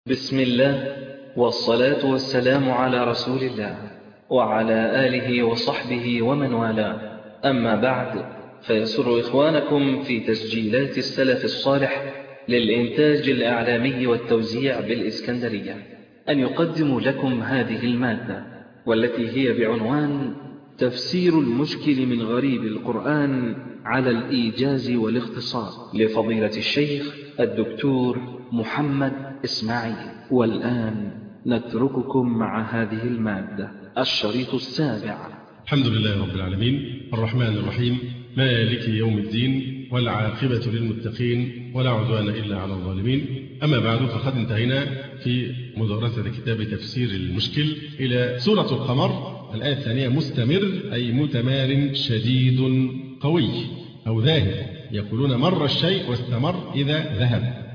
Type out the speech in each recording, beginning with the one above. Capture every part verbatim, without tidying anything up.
بسم الله والصلاة والسلام على رسول الله وعلى آله وصحبه ومن والاه، أما بعد، فيسر إخوانكم في تسجيلات السلف الصالح للإنتاج الإعلامي والتوزيع بالإسكندرية أن يقدموا لكم هذه المادة، والتي هي بعنوان تفسير المشكل من غريب القرآن على الإيجاز والاختصار لفضيلة الشيخ الدكتور محمد إسماعيل. والآن نترككم مع هذه المادة. الشريط السابع. الحمد لله رب العالمين الرحمن الرحيم مالك يوم الدين والعاقبة للمتقين ولا عدوان إلا على الظالمين. أما بعد، فقد انتهينا في مدرسة كتاب تفسير المشكل إلى سورة القمر الآية الثانية. مستمر أي متمار شديد قوي أو ذاهب، يقولون مر الشيء واستمر إذا ذهب،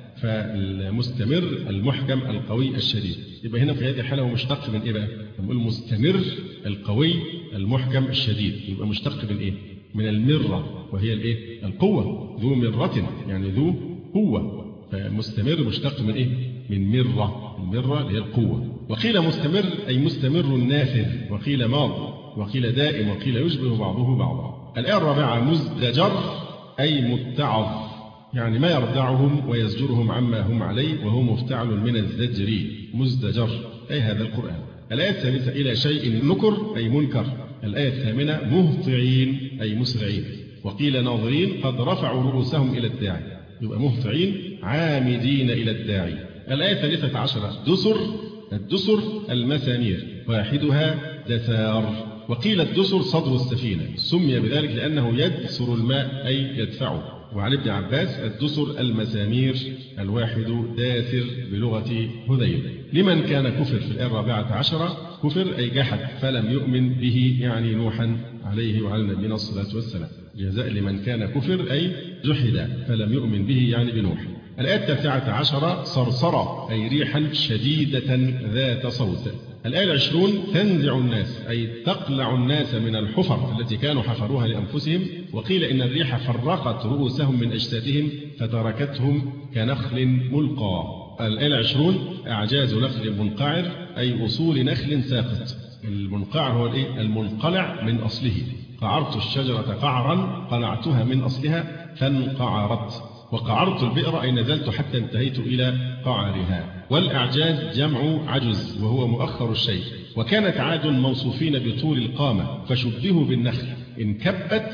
فالمستمر المحكم القوي الشديد. يبقى هنا في هذه الحالة هو مشتق من إيه بقى؟ نقول المستمر القوي المحكم الشديد، يبقى مشتق من إيه؟ من المرة، وهي الإيه؟ القوة، ذو مرة يعني ذو قوة، فمستمر مشتق من إيه؟ من مرة، المرة اللي هي القوة. وقيل مستمر أي مستمر نافذ، وقيل ماض، وقيل دائم، وقيل يشبه بعضه بعضا. الآية الرابعة مزدجر أي متعظ، يعني ما يردعهم ويزجرهم عما هم عليه، وهو مفتعل من الزجر، مزدجر أي هذا القرآن. الآية الثالثة إلى شيء نكر أي منكر. الآية الثامنة مهطعين أي مسرعين. وقيل ناظرين قد رفعوا رؤوسهم إلى الداعي، يبقى مهطعين عامدين إلى الداعي. الآية الثالثة عشرة دسر، الدسر المسامير، واحدها دثار. وقيل الدسر صدر السفينة، سمي بذلك لأنه يدسر الماء أي يدفعه. وعن ابن عباس الدسر المسامير، الواحد داثر بلغة هذيل. لمن كان كفر في الآية الرابعة عشرة، كفر أي جحد فلم يؤمن به، يعني نوحا عليه وعلى نبينا الصلاة والسلام. جزاء لمن كان كفر أي جحد فلم يؤمن به، يعني بنوح. الآية التاسعة عشرة صرصرة أي ريحا شديدة ذات صوت. الآية العشرون تنزع الناس أي تقلع الناس من الحفر التي كانوا حفروها لأنفسهم. وقيل إن الريح فرقت رؤوسهم من أجسادهم فتركتهم كنخل ملقى. الآية العشرون أعجاز نخل منقعر أي أصول نخل ساقط. المنقعر هو الإيه؟ المنقلع من أصله. قعرت الشجرة قعرا قلعتها من أصلها فانقعرت. وقعرت البئر أي نزلت حتى انتهيت إلى قعرها. والأعجاز جمع عجز وهو مؤخر الشيء. وكانت عاد موصوفين بطول القامة فشبهوا بالنخل انكبت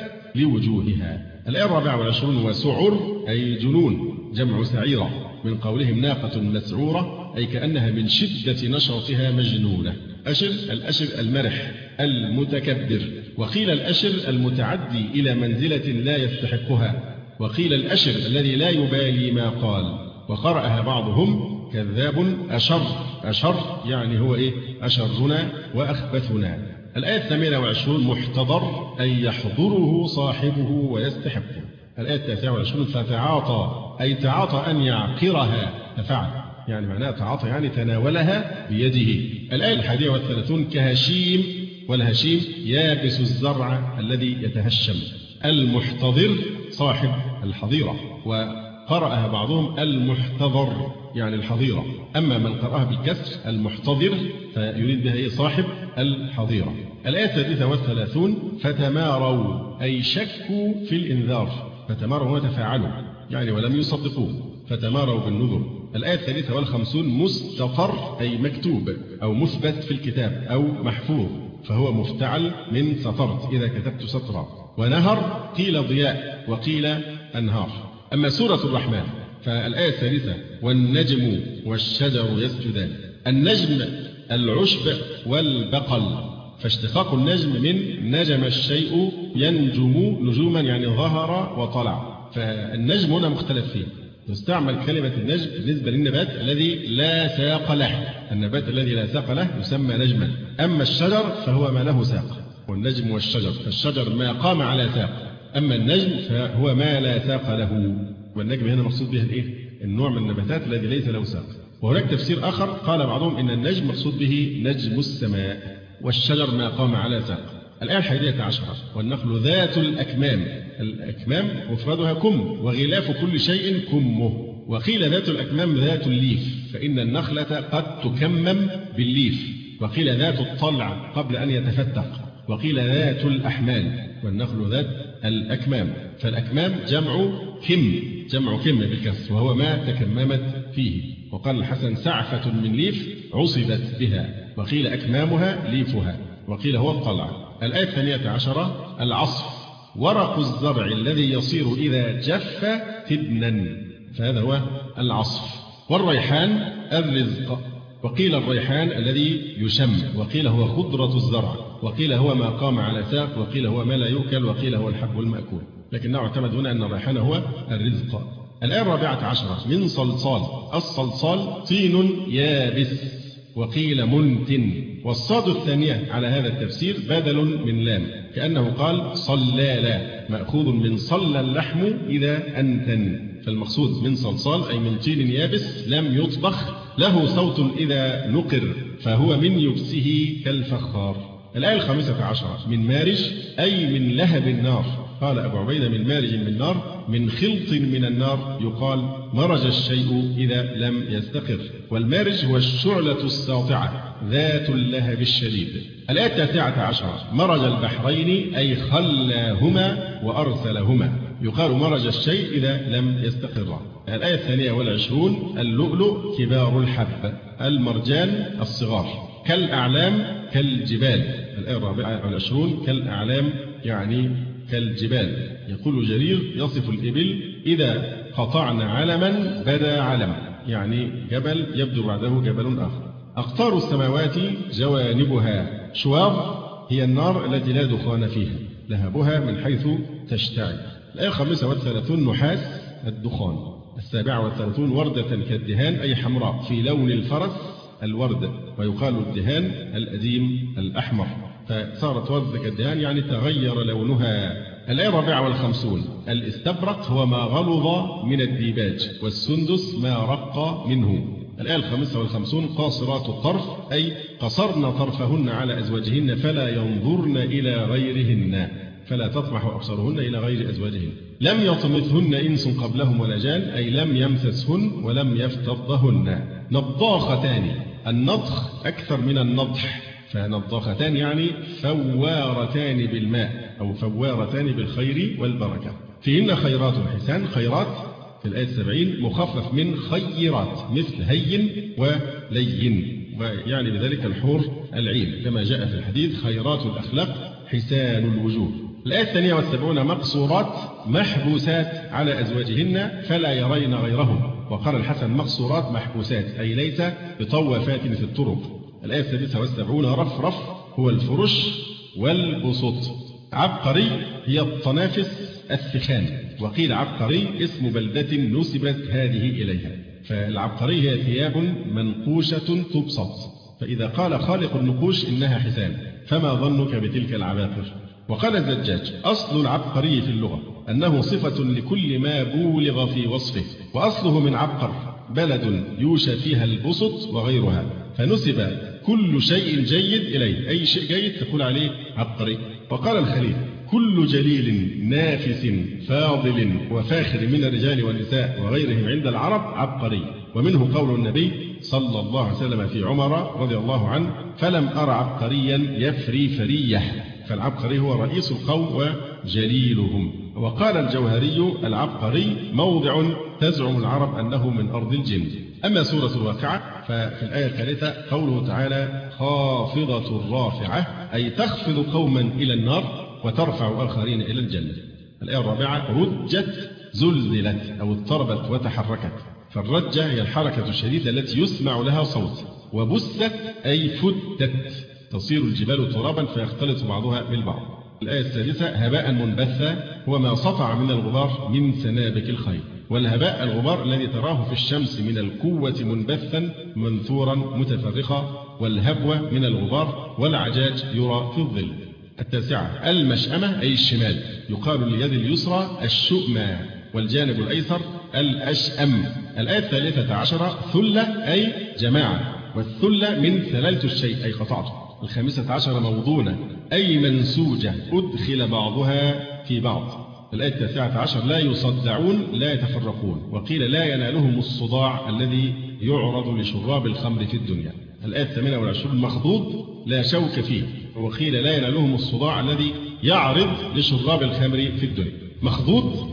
لوجوهها. الآية الرابعة والعشرون وسعر أي جنون، جمع سعيرة، من قولهم ناقة مسعورة أي كأنها من شدة نشرتها مجنونة. أشر الأشر المرح المتكبر. وقيل الأشر المتعدي إلى منزلة لا يستحقها. وقيل الأشر الذي لا يبالي ما قال. وقرأها بعضهم كذاب أشر، أشر يعني هو إيه؟ أشرنا وأخبثنا. الآية الثامنة والعشرون محتضر أي يحضره صاحبه ويستحقه. الآية التاسعة والعشرون فتعاطى أي تعاطى أن يعقرها، تفعل يعني معناها تعاطى يعني تناولها بيده. الآية الحادية والثلاثون كهشيم، والهشيم يابس الزرع الذي يتهشم. المحتضر صاحب الحظيرة. وقرأها بعضهم المحتضر يعني الحظيرة. أما من قرأها بالكسر المحتضر فيريد بها إيه؟ صاحب الحظيرة. الآية السادسة والثلاثون فتماروا أي شكوا في الإنذار. فتماروا وتفاعلوا يعني ولم يصدقوه، فتماروا بالنذر. الآية الثالثة والخمسون مستطر أي مكتوب أو مثبت في الكتاب أو محفوظ، فهو مفتعل من سطرت إذا كتبت سطرا. ونهر قيل ضياء وقيل أنهار. أما سورة الرحمن فالآية الثالثة والنجم والشجر يسجدان. النجم العشب والبقل، فاشتقاق النجم من نجم الشيء ينجم نجوما يعني ظهر وطلع. فالنجم هنا مختلف فيه، تستعمل كلمة النجم بالنسبة للنبات الذي لا ساق له. النبات الذي لا ساق له يسمى نجما. أما الشجر فهو ما له ساق، والنجم والشجر، فالشجر ما قام على ساق، أما النجم فهو ما لا ساق له. والنجم هنا مقصود به الإيه؟ النوع من النباتات الذي ليس له ساق. وهناك تفسير آخر قال بعضهم إن النجم مقصود به نجم السماء، والشجر ما قام على ساق. الآية الحادية عشرة والنخل ذات الأكمام. الأكمام مفردها كم، وغلاف كل شيء كمه. وقيل ذات الأكمام ذات الليف، فإن النخلة قد تكمم بالليف. وقيل ذات الطلع قبل أن يتفتق. وقيل ذات الأحمال، والنخل ذات الأكمام. فالأكمام جمع كم، جمع كم بالكسر، وهو ما تكممت فيه. وقال الحسن سعفة من ليف عصبت بها. وقيل أكمامها ليفها. وقيل هو الطلع. الآية الثانية عشرة العصف، ورق الزرع الذي يصير إذا جف تبنا، فهذا هو العصف. والريحان الرزق. وقيل الريحان الذي يشم، وقيل هو خضرة الزرع، وقيل هو ما قام على ساق، وقيل هو ما لا يؤكل، وقيل هو الحب المأكول، لكنه اعتمد هنا أن الريحان هو الرزق. الآية الرابعة عشرة من صلصال. الصلصال طين يابس، وقيل منتن. والصاد الثانية على هذا التفسير بدل من لام، كأنه قال صلالا، مأخوذ من صلى اللحم إذا أنتن. فالمقصود من صلصال أي من طين يابس لم يطبخ، له صوت إذا نقر، فهو من يبسه كالفخار. الآية الخامسة عشرة من مارج أي من لهب النار. قال أبو عبيدة من مارج من نار، من خلط من النار، يقال مرج الشيء إذا لم يستقر. والمارج هو الشعلة الساطعة ذات اللهب الشديد. الآية التاسعة عشرة مرج البحرين أي خلاهما وأرسلهما، يقال مرج الشيء إذا لم يستقر. الآية الثانية والعشرون اللؤلؤ كبار الحب، المرجان الصغار، كالأعلام كالجبال. الآية الرابعة والعشرون كالأعلام يعني كالجبال. يقول جرير يصف الإبل إذا قطعنا علما بدا علم، يعني جبل يبدو بعده جبل آخر. أقطار السماوات جوانبها، شواظ هي النار التي لا دخان فيها، لهبها من حيث تشتعل. الآية الخامسة والثلاثون نحاس الدخان. السابعة والثلاثون وردة كالدهان أي حمراء في لون الفرس الورد، ويقال الدهان الأديم الأحمر، فصارت وردة كالدهان يعني تغير لونها. الآية الرابعة والخمسون الاستبرق هو ما غلظ من الديباج، والسندس ما رق منه. الآية الخامسة والخمسون قاصرات الطرف أي قصرن طرفهن على أزواجهن فلا ينظرن إلى غيرهن، فلا تطمح أبصارهن إلى غير أزواجهن. لم يطمثهن إنس قبلهم ولا جان أي لم يمسسهن ولم يفتضهن. نضاختان، النضخ أكثر من النضح، فنضاختان يعني فوارتان بالماء أو فوارتان بالخير والبركة. فيهن خيرات حسان، خيرات في الآية السبعين مخفف من خيرات مثل هين ولين، ويعني بذلك الحور العين كما جاء في الحديث خيرات الأخلاق حسان الوجوه. الآية الثانية والسبعون مقصورات محبوسات على أزواجهن فلا يرين غيرهم. وقال الحسن مقصورات محبوسات أي ليس بطوافات في الطرق. الآية السادسة والسبعون رفرف هو الفرش والبسط. عبقري هي الطنافس الثخان، وقيل عبقري اسم بلدة نسبت هذه إليها. فالعبقري هي ثياب منقوشة تبسط، فإذا قال خالق النقوش إنها حسان، فما ظنك بتلك العباقر. وقال الزجاج أصل العبقري في اللغة أنه صفة لكل ما بولغ في وصفه، وأصله من عبقر بلد يوشى فيها البسط وغيرها، فنسب كل شيء جيد إليه، أي شيء جيد تقول عليه عبقري. وقال الخليل كل جليل نافس فاضل وفاخر من الرجال والنساء وغيرهم عند العرب عبقري. ومنه قول النبي صلى الله عليه وسلم في عمر رضي الله عنه فلم أر عبقريا يفري فريه، فالعبقري هو رئيس القوم وجليلهم. وقال الجوهري العبقري موضع تزعم العرب أنه من أرض الجن. أما سورة الواقعة ففي الآية الثالثة قوله تعالى خافضة رافعة أي تخفض قوما إلى النار وترفع آخرين إلى الجنة. الآية الرابعة رجت زلزلت أو اضطربت وتحركت، فالرجة هي الحركة الشديدة التي يسمع لها صوت. وبست أي فتت تصير الجبال ترابا فيختلط بعضها بالبعض. الآية السادسة هباء منبثا هو ما سطع من الغبار من سنابك الخيل. والهباء الغبار الذي تراه في الشمس من القوة منبثا منثورا متفرقا، والهبوة من الغبار والعجاج يرى في الظل. التاسعة المشأمة أي الشمال، يقال لليد اليسرى الشؤمى والجانب الأيسر الأشأم. الآية الثالثة عشرة ثلة أي جماعة، والثلة من ثللت الشيء أي قطعته. الخامسة عشرة موضونة أي منسوجة أدخل بعضها في بعض. الآية التاسعة عشر لا يصدعون لا يتفرقون. وقيل لا ينالهم الصداع الذي يعرض لشراب الخمر في الدنيا. الآية الثامنة والعشرون مخضوض لا شوك فيه. وقيل لا ينالهم الصداع الذي يعرض لشراب الخمر في الدنيا. مخضوض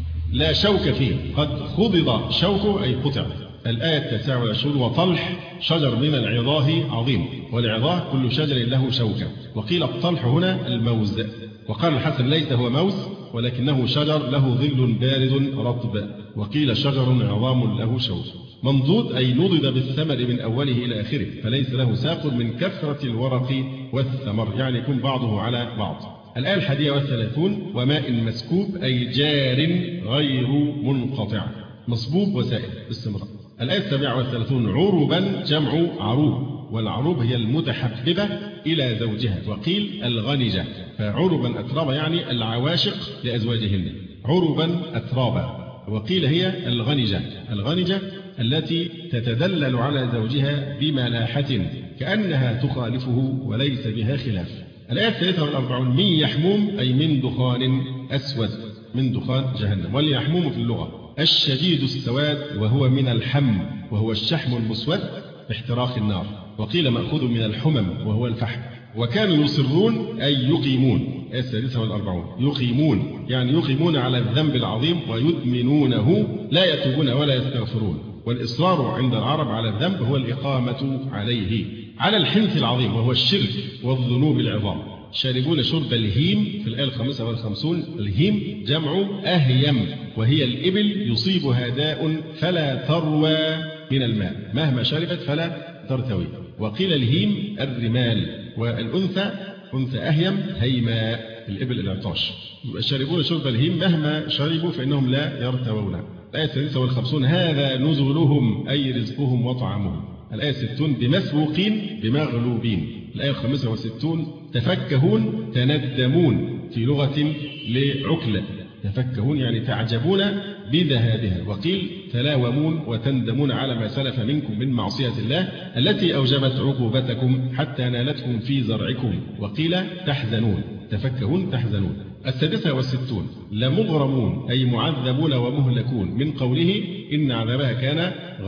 لا شوك فيه، قد خضض شوكه أي قطع. الآية التاسعة والعشرون وطلح شجر من العظاه عظيم، والعظاه كل شجر له شوكة. وقيل الطلح هنا الموز. وقال الحسن ليس هو موز ولكنه شجر له ظل بارد رطب. وقيل شجر عظام له شوك. منضود أي نضد بالثمر من أوله إلى آخره، فليس له ساق من كثرة الورق والثمر، يعني يكون بعضه على بعض. الآية الحادية والثلاثون وماء مسكوب أي جار غير منقطع، مصبوب وسائل باستمرار. الآية السابعة والثلاثون عروبا جمع عروب، والعروب هي المتحببة إلى زوجها. وقيل الغنجة، فعربا أترابا يعني العواشق لأزواجهن، عربا أترابا. وقيل هي الغنجة، الغنجة التي تتدلل على زوجها بملاحة كأنها تخالفه وليس بها خلاف. الآية الثالثة والأربعون من يحموم أي من دخان أسود، من دخان جهنم. واليحموم في اللغة الشديد السواد، وهو من الحم وهو الشحم المسود باحتراق النار. وقيل مأخوذ من الحمم وهو الفحم. وكانوا يصرون أي يقيمون. الآية السادسة والأربعون يقيمون يعني يقيمون على الذنب العظيم ويدمنونه، لا يتوبون ولا يستغفرون. والإصرار عند العرب على الذنب هو الإقامة عليه، على الحنث العظيم وهو الشرك والذنوب العظام. شاربون شرب الهيم في الآية الخامسة والخمسون. الهيم جمع أهيم، وهي الإبل يصيبها داء فلا تروى من الماء، مهما شربت فلا ترتوي. وقيل الهيم الرمال، والأنثى أنثى أهيم هيماء، الإبل العطاش. شاربون شرب الهيم مهما شربوا فإنهم لا يرتوون. الآية السادسة والخمسون هذا نزلهم أي رزقهم وطعامهم. الآية الستون بمسبوقين بمغلوبين. الآية الخامسة والستون تفكهون تندمون في لغة لعقلة، تفكهون يعني تعجبون بذهابها. وقيل تلاومون وتندمون على ما سلف منكم من معصية الله التي أوجبت عقوبتكم حتى نالتكم في زرعكم. وقيل تحزنون، تفكهون تحزنون. السادسة والستون لمغرمون أي معذبون ومهلكون، من قوله إن عذابها كان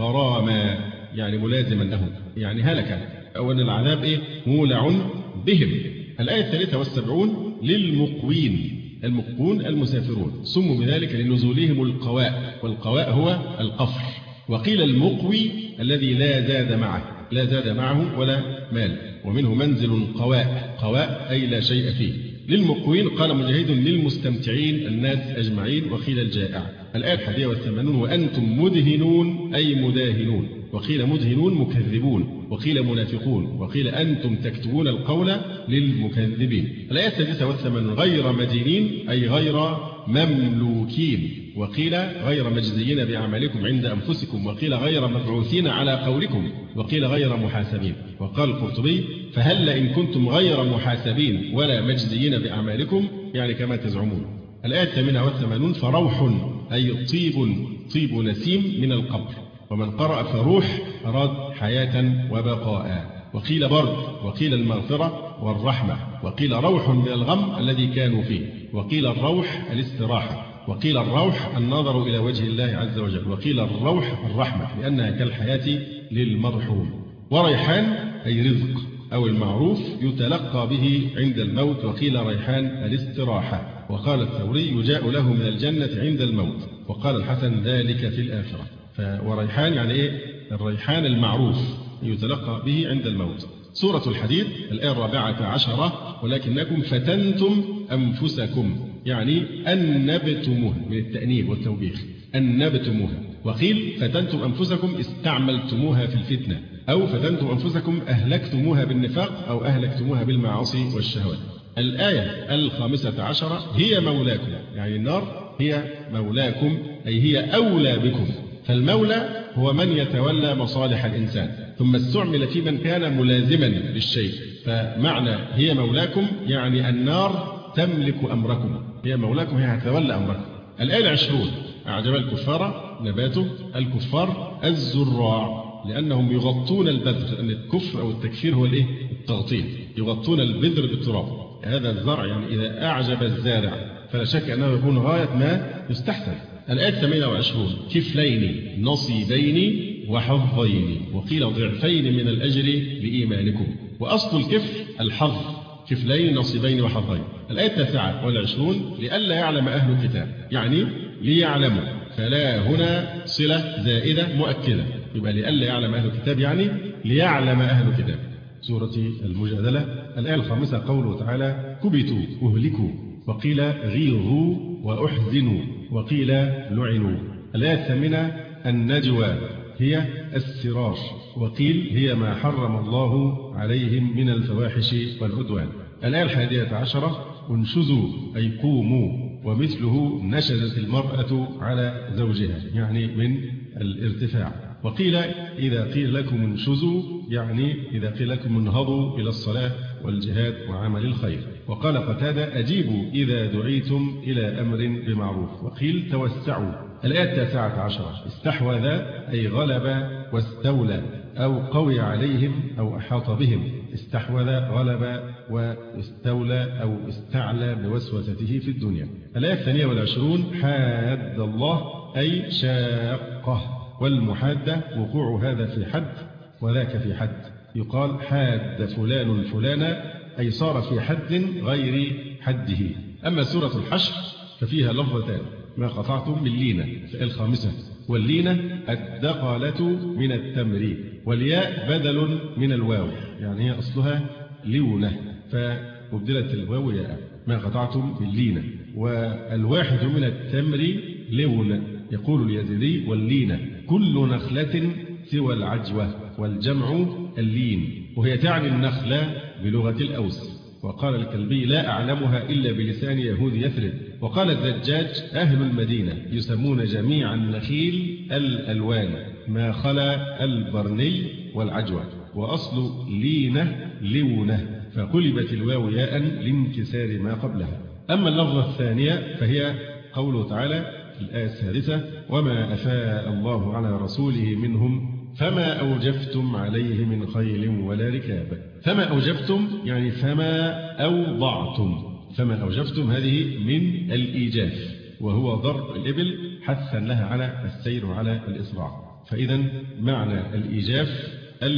غراما يعني ملازما لهم، يعني هلك، أو أن العذاب إيه مولع بهم. الآية الثالثة والسبعون للمقوين، المقون المسافرون، سموا بذلك لنزولهم القواء، والقواء هو القفر. وقيل المقوي الذي لا زاد معه، لا زاد معه ولا مال، ومنه منزل قواء، قواء أي لا شيء فيه. للمقوين قال مجاهد للمستمتعين الناس أجمعين. وقيل الجائع. الآية الحادية والثمانون وأنتم مدهنون أي مداهنون. وقيل مدهنون مكذبون، وقيل منافقون، وقيل أنتم تكتبون القول للمكذبين. الآية السادسة والثمانون غير مدينين أي غير مملوكين. وقيل غير مجزيين بأعمالكم عند أنفسكم. وقيل غير مبعوثين على قولكم. وقيل غير محاسبين. وقال القرطبي فهل إن كنتم غير محاسبين ولا مجزيين بأعمالكم يعني كما تزعمون. الآية الثامنة والثمانون فروح أي طيب، طيب نسيم من القبر. ومن قرأ فروح أراد حياة وبقاء. وقيل برد، وقيل المغفرة والرحمة. وقيل روح من الغم الذي كانوا فيه. وقيل الروح الاستراحة. وقيل الروح النظر إلى وجه الله عز وجل. وقيل الروح الرحمة لأنها كالحياة للمرحوم. وريحان أي رزق أو المعروف يتلقى به عند الموت. وقيل ريحان الاستراحة. وقال الثوري يجاء له من الجنة عند الموت. وقال الحسن ذلك في الآخرة. وريحان يعني إيه؟ الريحان المعروف يتلقى به عند الموت. سورة الحديد الآية الرابعة عشرة ولكنكم فتنتم أنفسكم يعني أنبتموها، من التأنيب والتوبيخ، أنبتموها. وقيل فتنتم أنفسكم استعملتموها في الفتنة، أو فتنتم أنفسكم أهلكتموها بالنفاق، أو أهلكتموها بالمعاصي والشهوات. الآية الخامسة عشرة هي مولاكم، يعني النار هي مولاكم أي هي أولى بكم. فالمولى هو من يتولى مصالح الإنسان، ثم استعمل في من كان ملازما للشيء. فمعنى هي مولاكم يعني النار تملك أمركم، هي مولاكم، هي هتولى أمركم. الآية العشرون أعجب الكفار نباته. الكفار الزراع لأنهم يغطون البذر، لأن الكفر أو التكفير هو الإيه؟ التغطية، يغطون البذر بالتراب. هذا الزرع يعني إذا أعجب الزارع فلا شك أنه يكون غاية ما يستحسن. الآية الثامنة والعشرون كفلين نصيبين وحظين وقيل ضعفين من الأجر لإيمانكم. وأصل الكفل الحظ، كفلين نصيبين وحظين. الآية التاسعة والعشرون لئلا يعلم أهل الكتاب، يعني ليعلموا، فلا هنا صلة زائدة مؤكدة، يبقى لئلا يعلم أهل الكتاب يعني ليعلم أهل الكتاب. سورة المجادلة الآية الخامسة قوله تعالى كبتوا أهلكوا وقيل غيظوا وأحزنوا وقيل لعنوا. الآية الثامنة النجوى هي السرار وقيل هي ما حرم الله عليهم من الفواحش والعدوان. الآية الحادية عشرة انشزوا أي قوموا ومثله نشزت المرأة على زوجها يعني من الارتفاع. وقيل إذا قيل لكم انشزوا يعني إذا قيل لكم انهضوا إلى الصلاة والجهاد وعمل الخير. وقال قتادة أجيبوا إذا دعيتم إلى أمر بمعروف وقيل توسعوا. الآية التاسعة عشرة استحوذ أي غلب واستولى أو قوي عليهم أو أحاط بهم. استحوذ غلب واستولى أو استعلى بوسوسته في الدنيا. الآية الثانية والعشرون حاد الله أي شاقه، والمحادة وقوع هذا في حد وذاك في حد. يقال حاد فلان فلانا أي صار في حد غير حده. أما سورة الحشر ففيها لفظتان ما قطعتم من لينة الخامسة، واللينة الدقالة من التمر، والياء بدل من الواو يعني هي أصلها لونة فأبدلت الواو ياء ما قطعتم من لينة. والواحد من التمر لون. يقول اليزيدي واللينة كل نخلة سوى العجوة والجمع اللين، وهي تعني النخلة بلغة الأوس. وقال الكلبي لا أعلمها إلا بلسان يهود يثرب. وقال الزجاج أهل المدينة يسمون جميع النخيل الألوان ما خلا البرني والعجوة، وأصل لينة لونة فقلبت الواو ياء لانكسار ما قبلها. أما اللفظة الثانية فهي قوله تعالى في الآية السادسة وما أفاء الله على رسوله منهم فما أوجفتم عليه من خيل ولا ركاب. فما أوجفتم يعني فما أوضعتم. فما أوجفتم هذه من الإيجاف وهو ضرب الإبل حثا لها على السير وعلى الإسراع. فإذا معنى الإيجاف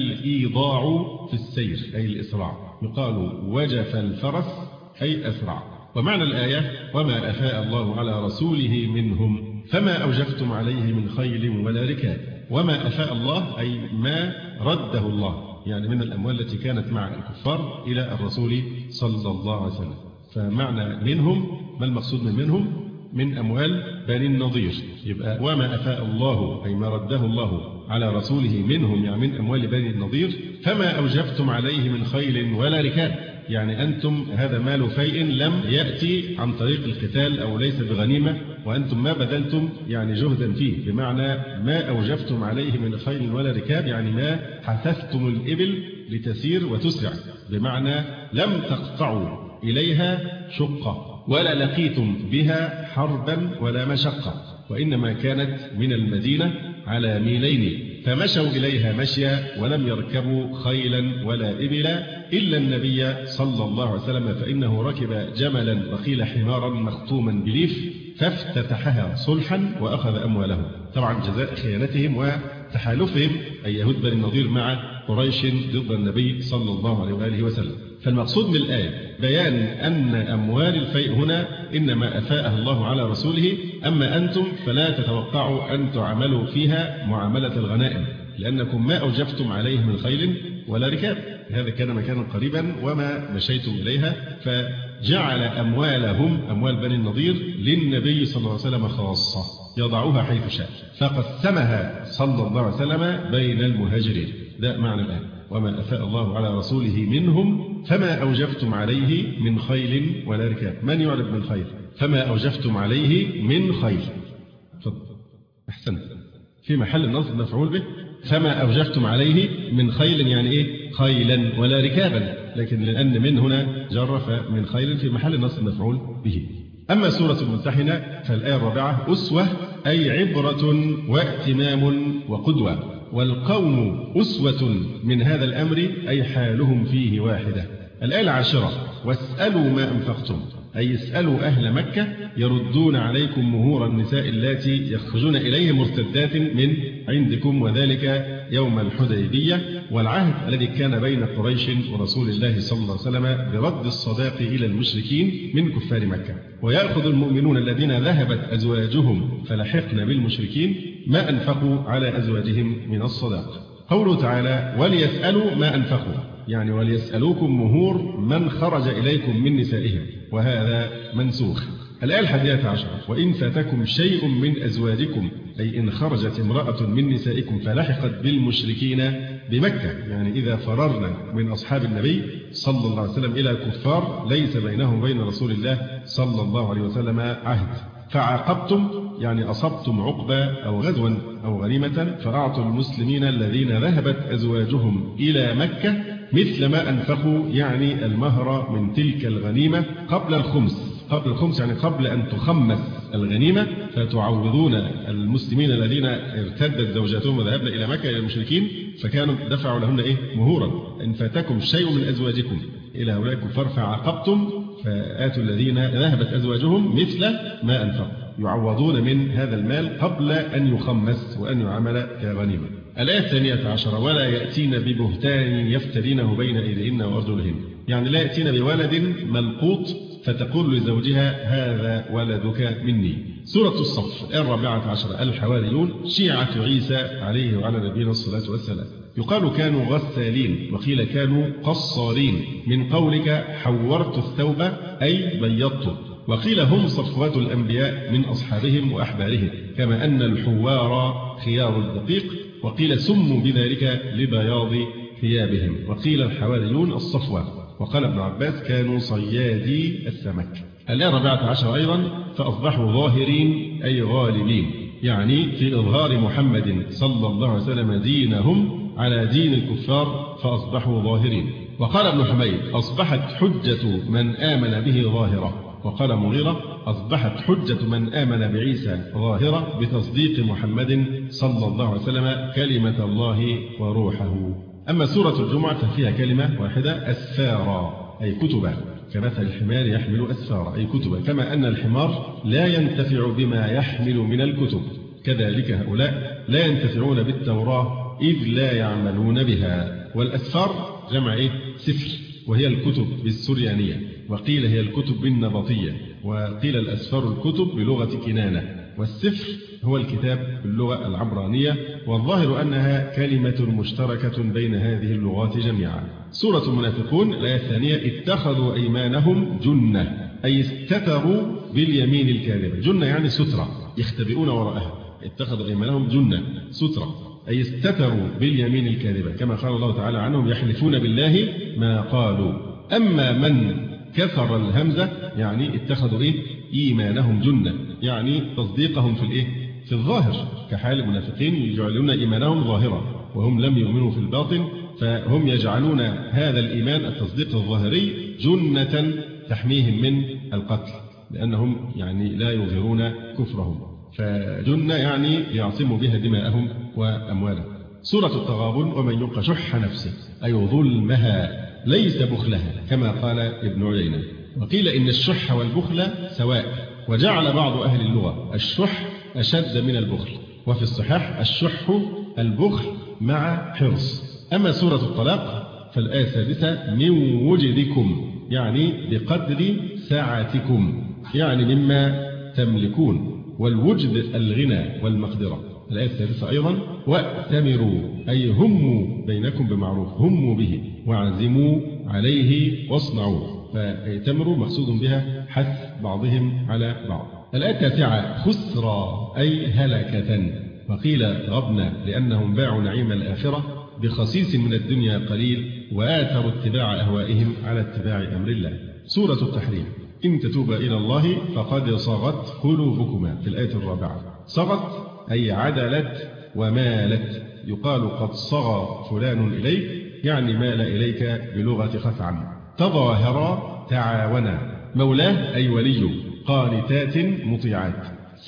الإيضاع في السير أي الإسراع. يقال وجف الفرس أي أسرع. ومعنى الآية وما أفاء الله على رسوله منهم فما أوجفتم عليه من خيل ولا ركاب. وما أفاء الله أي ما رده الله يعني من الأموال التي كانت مع الكفار إلى الرسول صلى الله عليه وسلم. فمعنى منهم ما المقصود من منهم؟ من أموال بني النضير. يبقى وما أفاء الله أي ما رده الله على رسوله منهم يعني من أموال بني النضير. فما أوجفتم عليه من خيل ولا ركاب يعني أنتم هذا مال فيء لم يأتي عن طريق القتال أو ليس بغنيمة وأنتم ما بذلتم يعني جهدا فيه. بمعنى ما أوجفتم عليه من خيل ولا ركاب يعني ما حثثتم الإبل لتسير وتسرع. بمعنى لم تقطعوا إليها شقة ولا لقيتم بها حربا ولا مشقة، وإنما كانت من المدينة على ميلين فمشوا إليها مشيا ولم يركبوا خيلا ولا إبلا إلا النبي صلى الله عليه وسلم فإنه ركب جملا وقيل حمارا مختوما بليف فافتتحها صلحا وأخذ أموالهم. طبعا جزاء خيانتهم وتحالفهم أي يهود بني النضير مع قريش ضد النبي صلى الله عليه وآله وسلم. فالمقصود من الآية بيان أن أموال الفيء هنا إنما أفاءها الله على رسوله، أما أنتم فلا تتوقعوا أن تعاملوا فيها معاملة الغنائم لأنكم ما أوجفتم عليه من خيل ولا ركاب. هذا كان مكانا قريبا وما مشيتم إليها. فجعل أموالهم أموال بني النضير للنبي صلى الله عليه وسلم خاصة يضعوها حيث شاء فقسمها صلى الله عليه وسلم بين المهاجرين. ده معنى الآية وما أفاء الله على رسوله منهم فما أوجفتم عليه من خيل ولا ركاب. من يعرف من خيل؟ فما أوجفتم عليه من خيل. أحسنت في محل النصب مفعول به. فما أوجفتم عليه من خيل يعني إيه؟ خيلا ولا ركابا، لكن لأن من هنا جر فمن خيل في محل النصب مفعول به. أما سورة الممتحنة فالآية الرابعة أسوة أي عبرة وائتمام وقدوة، والقوم أسوة من هذا الأمر أي حالهم فيه واحدة. الآية العاشرة واسألوا ما أنفقتم أي اسألوا أهل مكة يردون عليكم مهور النساء اللاتي يخرجون إليه مرتدات من عندكم، وذلك يوم الحديبية، والعهد الذي كان بين قريش ورسول الله صلى الله عليه وسلم برد الصداق إلى المشركين من كفار مكة. ويأخذ المؤمنون الذين ذهبت أزواجهم فلحقن بالمشركين ما أنفقوا على أزواجهم من الصداق. قوله تعالى وليسألوا ما أنفقوا، يعني وليسألوكم مهور من خرج إليكم من نسائهم، وهذا منسوخ. الآية الحادية عشر وإن فاتكم شيء من أزواجكم، أي إن خرجت امرأة من نسائكم فلحقت بالمشركين بمكة، يعني إذا فررنا من أصحاب النبي صلى الله عليه وسلم إلى كفار ليس بينهم وبين رسول الله صلى الله عليه وسلم عهد، فعاقبتم يعني أصبتم عقبة أو غزوا أو غنيمة، فأعطوا المسلمين الذين ذهبت أزواجهم إلى مكة مثل ما أنفقوا، يعني المهر من تلك الغنيمة قبل الخمس، قبل الخمس يعني قبل أن تخمس الغنيمة، فتعوضون المسلمين الذين ارتدت زوجاتهم وذهبن إلى مكة إلى المشركين، فكانوا دفعوا لهن إيه مهورا. إن فاتكم شيء من أزواجكم إلى هؤلاء الكفار فعاقبتم فآتوا الذين ذهبت أزواجهم مثل ما أنفقوا، يعوضون من هذا المال قبل أن يخمس وأن يعمل كغنيمة. الآية الثانية عشرة ولا يأتين ببهتان يفترينه بين أيديهن وأرجلهن، يعني لا يأتين بولد ملقوط فتقول لزوجها هذا ولدك مني. سورة الصف الآية الرابعة عشرة الحواريون شيعة عيسى عليه وعلى نبينا الصلاة والسلام. يقال كانوا غسالين، وقيل كانوا قصارين، من قولك حورت الثوب أي بيضته، وقيل هم صفوات الأنبياء من أصحابهم وأحبارهم، كما أن الحوار خيار الدقيق، وقيل سموا بذلك لبياض ثيابهم، وقيل الحواريون الصفوة، وقال ابن عباس كانوا صيادي السمك. الآية الرابعة عشر أيضا فأصبحوا ظاهرين أي غالبين، يعني في إظهار محمد صلى الله عليه وسلم دينهم على دين الكفار فأصبحوا ظاهرين. وقال ابن حميد أصبحت حجة من آمن به ظاهرة، وقال مغيرة أصبحت حجة من آمن بعيسى ظاهرة بتصديق محمد صلى الله عليه وسلم كلمة الله وروحه. أما سورة الجمعة ففيها كلمة واحدة أسفارا أي كتبا، كمثل الحمار يحمل أسفارا أي كتبا، كما أن الحمار لا ينتفع بما يحمل من الكتب، كذلك هؤلاء لا ينتفعون بالتوراة إذ لا يعملون بها. والأسفار جمع إيه؟ سفر، وهي الكتب بالسريانية، وقيل هي الكتب بالنبطية، وقيل الأسفار الكتب بلغة كنانة، والسفر هو الكتاب باللغة العبرانية، والظاهر أنها كلمة مشتركة بين هذه اللغات جميعا. سورة المنافقون الآية الثانية اتخذوا أيمانهم جنة أي استتروا باليمين الكاذبة، جنة يعني سترة يختبئون وراءها، اتخذوا أيمانهم جنة سترة أي استتروا باليمين الكاذبة، كما قال الله تعالى عنهم يحلفون بالله ما قالوا. أما من كثر الهمزة يعني اتخذوا إيه؟ إيمانهم جنة، يعني تصديقهم في الإيه؟ في الظاهر، كحال المنافقين يجعلون إيمانهم ظاهرا وهم لم يؤمنوا في الباطن، فهم يجعلون هذا الإيمان التصديق الظاهري جنة تحميهم من القتل، لأنهم يعني لا يظهرون كفرهم، فجنة يعني يعصموا بها دماءهم وأموالهم. سورة التغابن ومن يوق شح نفسه أي ظلمها ليس بخلها، كما قال ابن عيينة. وقيل إن الشح والبخل سواء، وجعل بعض أهل اللغة الشح أشد من البخل، وفي الصحاح الشح البخل مع حرص. أما سورة الطلاق فالآية السادسة من وجدكم يعني بقدر سعتكم، يعني مما تملكون، والوجد الغنى والمقدرة. الآية السادسة أيضا وأتمروا أي هموا بينكم بمعروف، هموا به وعزموا عليه واصنعوا، فيتمروا مقصود بها حث بعضهم على بعض. الآية التاسعة خسرى أي هلكة، وقيل غبنا لأنهم باعوا نعيم الآخرة بخسيس من الدنيا قليل، وآثروا اتباع أهوائهم على اتباع أمر الله. سورة التحريم إن تتوبا إلى الله فقد صغت قلوبكما في الآية الرابعة. صغت أي عدلت ومالت، يقال قد صغى فلان إليك يعني مال إليك بلغة خثعم. تظاهرا تعاونا مولاه أي ولي، قانتات مطيعات،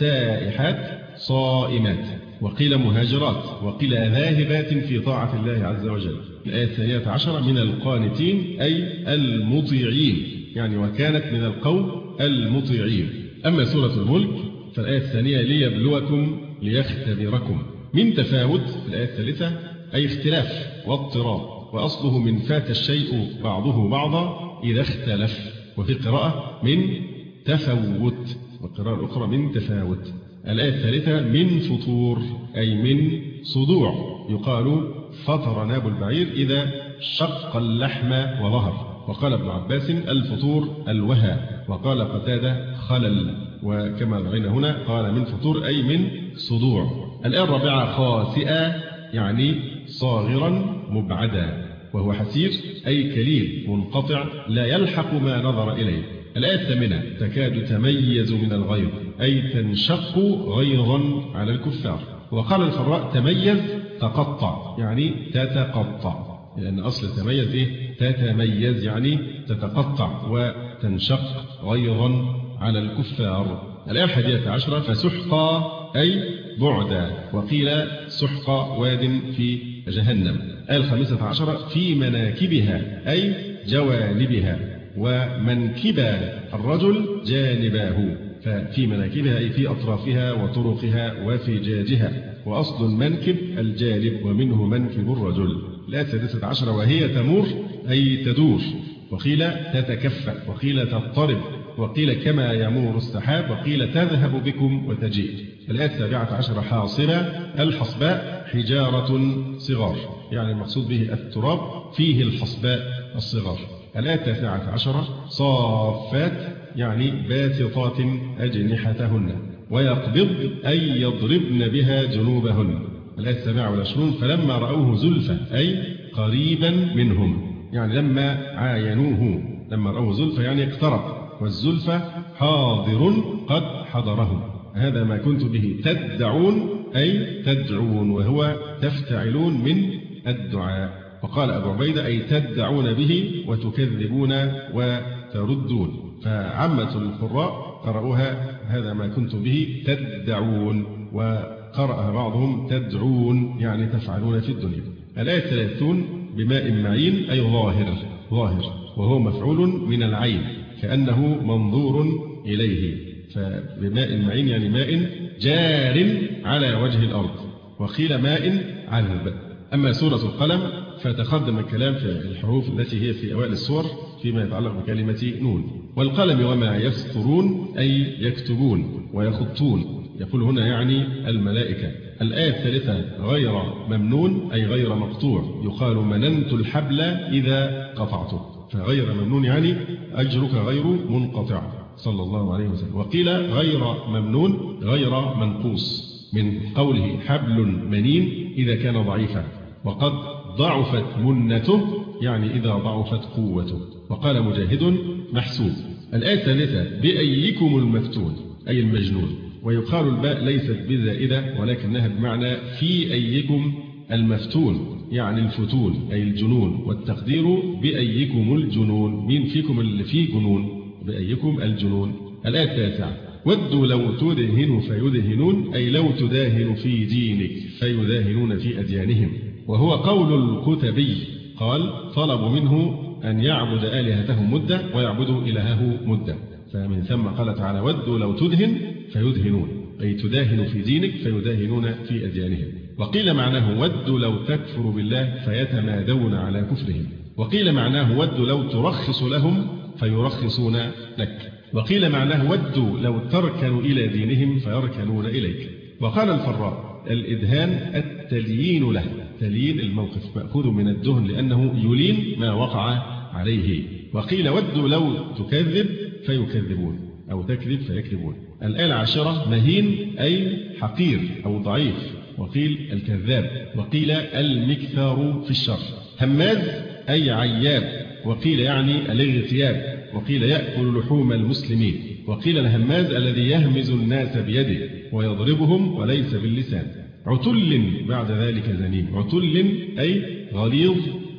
سائحات صائمات، وقيل مهاجرات، وقيل ذاهبات في طاعة الله عز وجل. الآية الثانية عشرة من القانتين أي المطيعين، يعني وكانت من القوم المطيعين. أما سورة الملك فالآية الثانية ليبلوكم ليختبركم. من تفاوت في الآية الثالثة أي اختلاف واضطراب، وأصله من فات الشيء بعضه بعضا إذا اختلف، وفي قراءة من تفوت، والقراءة الأخرى من تفاوت. الآية الثالثة من فطور أي من صدوع، يقال فطر ناب البعير إذا شق اللحم وظهر. وقال ابن عباس الفطور الوهى، وقال قتادة خلل، وكما رأينا هنا قال من فطور أي من صدوع. الآية الرابعة خاسئة يعني صاغرا مبعدا، وهو حسير أي كليل منقطع لا يلحق ما نظر إليه. الآية الثامنة تكاد تميز من الغيظ أي تنشق غيظا على الكفار. وقال الفراء تميز تقطع يعني تتقطع، لأن أصل تميز إيه؟ تتميز يعني تتقطع وتنشق غيظا على الكفار. الآية الحادية عشرة فسحقا أي بعدا، وقيل سحقا واد في جهنم. الآية الخامسة عشرة في مناكبها أي جوانبها، ومنكب الرجل جانباه، ففي مناكبها أي في أطرافها وطرقها وفجاجها، وأصل المنكب الجانب ومنه منكب الرجل. الآية السادسة عشرة وهي تمور أي تدور، وقيل تتكفأ، وقيل تضطرب، وقيل كما يمور السحاب، وقيل تذهب بكم وتجيء. الآية السابعة عشرة حاصبة الحصباء حجارة صغار، يعني المقصود به التراب فيه الحصباء الصغار. الآية التاسعة عشرة صافات يعني باسطات أجنحتهن، ويقبض أي يضربن بها جنوبهن. الآية السابعة والعشرون فلما رأوه زلفة أي قريبا منهم، يعني لما عاينوه، لما رأوه زلفة يعني اقترب، والزلفة حاضر قد حضرهم. هذا ما كنت به تدعون أي تدعون، وهو تفتعلون من الدعاء. وقال أبو عبيدة أي تدعون به وتكذبون وتردون، فعامة القراء قرأوها هذا ما كنت به تدعون، وقرأها بعضهم تدعون يعني تفعلون في الدنيا. الآية الثلاثون بماء معين أي ظاهر، ظاهر وهو مفعول من العين كأنه منظور إليه، فبماء معين يعني ماء جار على وجه الأرض، وقيل ماء عذب. أما سورة القلم فتقدم الكلام في الحروف التي هي في أوائل السور فيما يتعلق بكلمة نون. والقلم وما يسطرون أي يكتبون ويخطون، يقول هنا يعني الملائكة. الآية الثالثة غير ممنون أي غير مقطوع، يقال مننت الحبل إذا قطعته، فغير ممنون يعني أجرك غير منقطع صلى الله عليه وسلم. وقيل غير ممنون غير منقوص، من قوله حبل منين إذا كان ضعيفا، وقد ضعفت منته يعني إذا ضعفت قوته. وقال مجاهد محسوب. الآية الثالثة بأيكم المفتون أي المجنون، ويقال الباء ليست بزائدة ولكنها بمعنى في أيكم المفتون يعني الفتون أي الجنون، والتقدير بأيكم الجنون، مين فيكم اللي فيه جنون، بأيكم الجنون. الآية التاسعة ودوا لو تدهن فيدهنون أي لو تداهن في دينك فيداهنون في أديانهم. وهو قول الكتبي قال طلبوا منه أن يعبد آلهتهم مدة ويعبدوا إلهه مدة، فمن ثم قال تعالى ودوا لو تدهن فيدهنون أي تداهن في دينك فيداهنون في أديانهم. وقيل معناه ودوا لو تكفر بالله فيتمادون على كفرهم. وقيل معناه ودوا لو ترخص لهم فيرخصون لك. وقيل معناه ودوا لو تركنوا إلى دينهم فيركنون إليك. وقال الفراء الإدهان التليين له، تليين الموقف مأخوذ من الدهن لأنه يلين ما وقع عليه. وقيل ودوا لو تكذب فيكذبون أو تكذب فيكذبون. الآية العاشرة مهين أي حقير أو ضعيف، وقيل الكذاب، وقيل المكثار في الشر. هماز أي عياب، وقيل يعني الاغتياب، وقيل يأكل لحوم المسلمين، وقيل الهماز الذي يهمز الناس بيده ويضربهم وليس باللسان. عتل بعد ذلك زنيم، عتل أي غليظ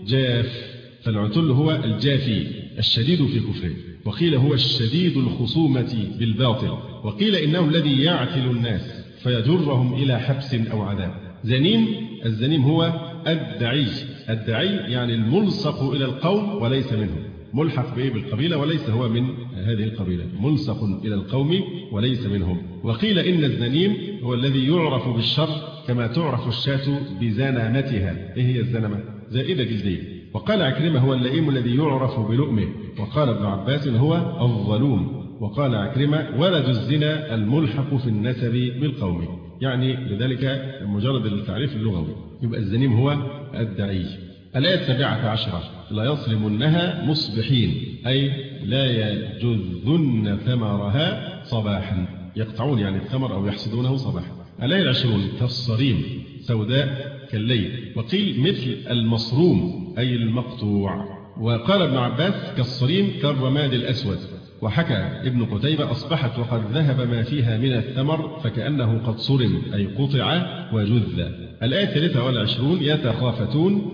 جاف، فالعتل هو الجافي الشديد في كفره. وقيل هو الشديد الخصومة بالباطل، وقيل إنه الذي يعتل الناس فيجرهم إلى حبس أو عذاب. زنيم، الزنيم هو الدعي، الدعي يعني الملصق إلى القوم وليس منهم، ملحق به بالقبيلة وليس هو من هذه القبيلة، ملصق إلى القوم وليس منهم. وقيل إن الزنيم هو الذي يعرف بالشر كما تعرف الشاة بزنامتها. إيه هي الزنمة؟ زائدة جلدية. وقال عكرمة هو اللئيم الذي يعرف بلؤمه. وقال ابن عباس هو الظلوم. وقال عكرمة ولد الزنا الملحق في النسب بالقوم، يعني لذلك مجرد التعريف اللغوي. يبقى الزنيم هو الدعي. الآية السابعة عشرة لا يصرمنها مصبحين، أي لا يجذن ثمرها صباحا، يقطعون يعني الثمر أو يحصدونه صباحا. الآية العشرون كالصريم سوداء كالليل. وقيل مثل المصروم أي المقطوع. وقال ابن عباس كالصريم كالرماد الأسود. وحكى ابن قتيبة أصبحت وقد ذهب ما فيها من الثمر فكأنه قد صرم أي قطع وجذ. الآية الثالثة والعشرون يتخافتون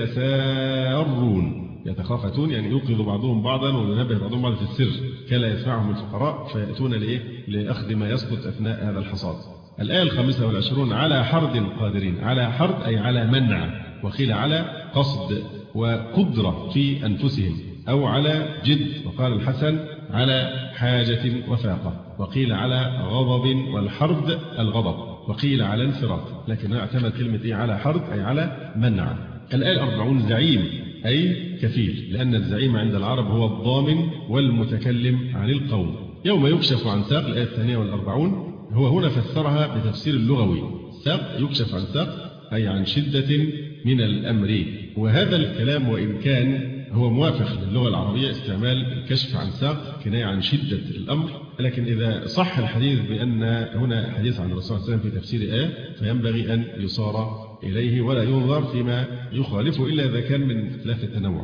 يتسارون. يتخافتون يعني يوقظ بعضهم بعضا وينبه بعضهم بعضا في السر كلا يسمعهم الفقراء فيأتون لإيه؟ لأخذ ما يسقط أثناء هذا الحصاد. الآية الخامسة والعشرون على حرد قادرين. على حرد أي على منع، وقيل على قصد وقدرة في أنفسهم، أو على جد. وقال الحسن على حاجة وفاقة. وقيل على غضب، والحرد الغضب. وقيل على انفراد، لكن اعتمد كلمة إيه على حرد أي على منع. الآية الأربعون زعيم أي كفيل، لأن الزعيم عند العرب هو الضامن والمتكلم عن القوم. يوم يكشف عن ساق، الآية الثانية والأربعون. هو هنا فسرها بتفسير اللغوي. ساق يكشف عن ساق أي عن شدة من الأمر. وهذا الكلام وإن كان هو موافق للغة العربية استعمال الكشف عن ساق كناية عن شدة الأمر، لكن إذا صح الحديث بأن هنا حديث عن الرسول صلى الله عليه وسلم في تفسير آية فينبغي أن يصار إليه ولا ينظر فيما يخالفه إلا إذا كان من اختلاف التنوع.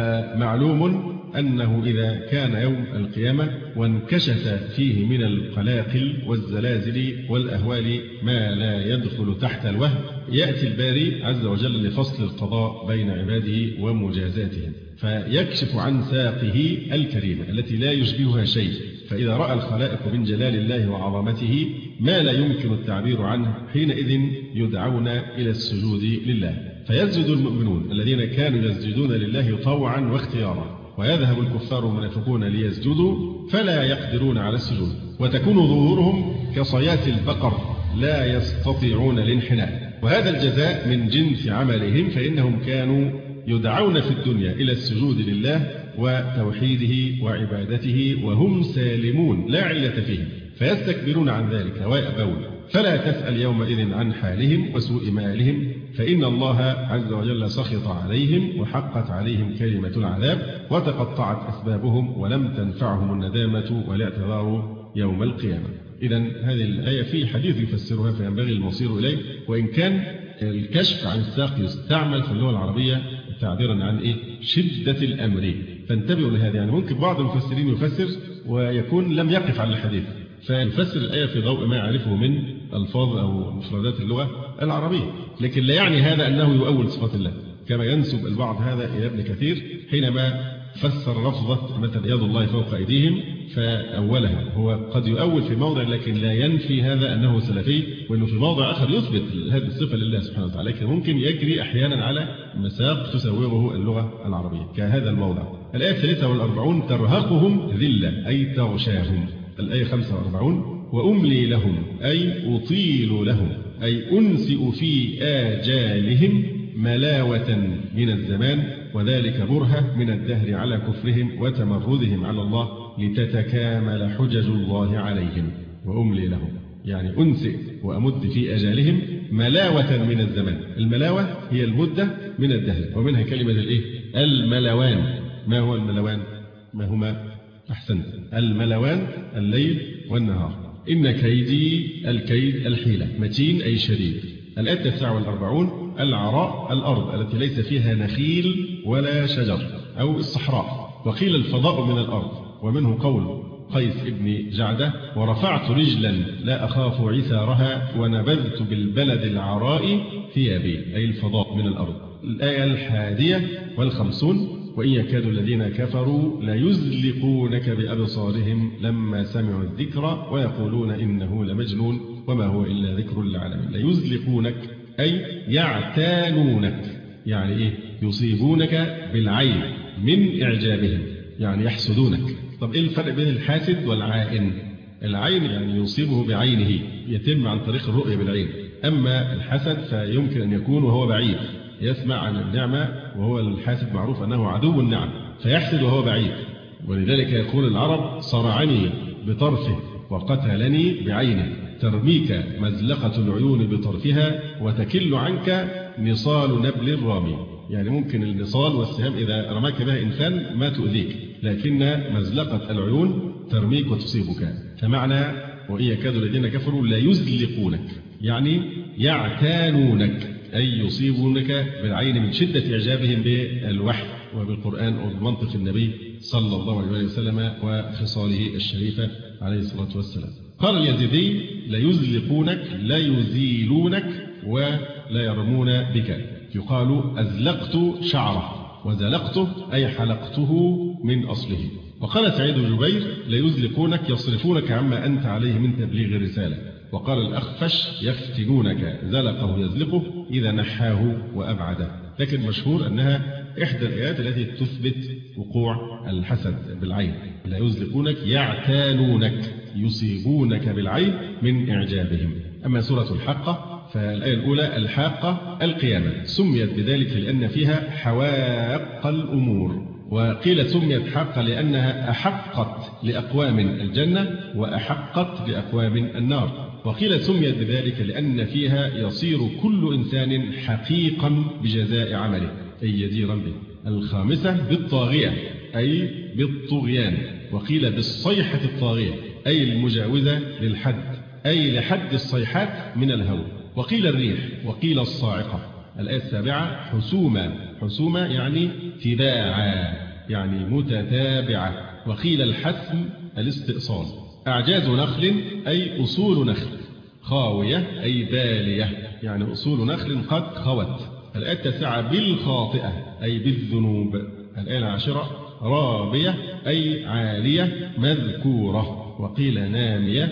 فمعلوم أنه إذا كان يوم القيامة وانكشف فيه من القلاقل والزلازل والأهوال ما لا يدخل تحت الوهم، يأتي الباري عز وجل لفصل القضاء بين عباده ومجازاتهم، فيكشف عن ساقه الكريمة التي لا يشبهها شيء. فإذا رأى الخلائق من جلال الله وعظمته ما لا يمكن التعبير عنه حينئذ يدعون إلى السجود لله، فيسجد المؤمنون الذين كانوا يسجدون لله طوعا واختيارا، ويذهب الكفار والمنافقون ليسجدوا فلا يقدرون على السجود، وتكون ظهورهم كصيات البقر لا يستطيعون الانحناء. وهذا الجزاء من جنس عملهم، فإنهم كانوا يدعون في الدنيا إلى السجود لله وتوحيده وعبادته وهم سالمون لا علة فيهم، فيستكبرون عن ذلك ويأبون. فلا تسأل يومئذ عن حالهم وسوء مآلهم، فإن الله عز وجل سخط عليهم وحقت عليهم كلمة العذاب وتقطعت أسبابهم ولم تنفعهم الندامة والاعتذار يوم القيامة. إذن هذه الآية في حديث يفسرها فينبغي المصير إليه، وإن كان الكشف عن الساق يستعمل في اللغة العربية تعبيرا عن إيه؟ شدة الأمر. فانتبهوا لهذا، يعني ممكن بعض المفسرين يفسر ويكون لم يقف على الحديث فيفسر الآية في ضوء ما يعرفه من ألفاظ أو مفردات اللغة العربية، لكن لا يعني هذا أنه يؤول صفات الله، كما ينسب البعض هذا إلى ابن كثير حينما فسر لفظة مثل يد الله فوق أيديهم فأولها. هو قد يؤول في موضع لكن لا ينفي هذا أنه سلفي، وأنه في موضع آخر يثبت هذه الصفة لله سبحانه وتعالى، لكن ممكن يجري أحيانا على مساق تسوغه اللغة العربية كهذا الموضع. الآية الثالثة والأربعون ترهقهم ذلة أي تغشاهم. الآية خمسة وأربعون وأملي لهم أي أطيل لهم أي أنسئ في آجالهم ملاوة من الزمان، وذلك برهة من الدهر على كفرهم وتمردهم على الله لتتكامل حجج الله عليهم. وأملي لهم يعني أنسئ وأمد في أجالهم ملاوة من الزمان. الملاوة هي المدة من الدهر، ومنها كلمة الإيه؟ الملوان. ما هو الملوان؟ ما هما؟ أحسنت، الملوان الليل والنهار. إن كيدي الكيد الحيلة، متين أي شديد. الآية التاسعة والأربعون العراء الأرض التي ليس فيها نخيل ولا شجر أو الصحراء. وقيل الفضاء من الأرض، ومنه قول قيس ابن جعدة ورفعت رجلا لا أخاف عثارها ونبذت بالبلد العراء ثيابي أي الفضاء من الأرض. الآية الحادية والخمسون وإن يكاد الذين كفروا ليزلقونك بأبصارهم لما سمعوا الذكر ويقولون إنه لمجنون وما هو إلا ذكر للعالمين. ليزلقونك أي يعتانونك، يعني إيه؟ يصيبونك بالعين من إعجابهم، يعني يحسدونك. طب إيه الفرق بين الحاسد والعائن؟ العين يعني يصيبه بعينه، يتم عن طريق الرؤية بالعين. أما الحسد فيمكن أن يكون وهو بعيد، يسمع عن النعمة، وهو الحاسد معروف أنه عدو النعم، فيحسد وهو بعيد. ولذلك يقول العرب: صرعني بطرفه وقتلني بعينه، ترميك مزلقة العيون بطرفها وتكل عنك نصال نبل الرامي. يعني ممكن النصال والسهام إذا رماك بها إنسان ما تؤذيك، لكن مزلقة العيون ترميك وتصيبك. فمعنى وإن يكاد الذين كفروا لا يزلقونك يعني يعتانونك، أي يصيبونك بالعين من شدة إعجابهم بالوحي وبالقرآن وبمنطق النبي صلى الله عليه وسلم وخصاله الشريفة عليه الصلاة والسلام. قال اليزيدي: لا يزلقونك لا يزيلونك ولا يرمون بك. يقال أزلقت شعره وزلقته أي حلقته من أصله. وقال سعيد بن جبير: لا يزلقونك يصرفونك عما أنت عليه من تبليغ الرسالة. وقال الأخفش: يفتنونك زلقه يزلقه إذا نحاه وأبعده. لكن مشهور أنها إحدى الآيات التي تثبت وقوع الحسد بالعين. لا يزلقونك يعتانونك، يصيبونك بالعين من إعجابهم. أما سورة الحاقة فالآية الأولى: الحاقة القيامة، سميت بذلك لأن فيها حواق الأمور. وقيل سميت حاقة لأنها أحقت لأقوام الجنة وأحقت لأقوام النار. وقيل سميت بذلك لأن فيها يصير كل إنسان حقيقا بجزاء عمله، أي جديرا به. الخامسة: بالطاغية أي بالطغيان. وقيل بالصيحة الطاغية أي المجاوزة للحد، أي لحد الصيحات من الهوى. وقيل الريح وقيل الصاعقة. الآية السابعة: حسوما، حسوما يعني تباعا يعني متتابعة. وقيل الحسم الاستئصال. أعجاز نخل أي أصول نخل. خاوية أي بالية يعني أصول نخل قد خوت. الآية التاسعة: بالخاطئة أي بالذنوب. الآية العاشرة: رابية أي عالية مذكورة. وقيل نامية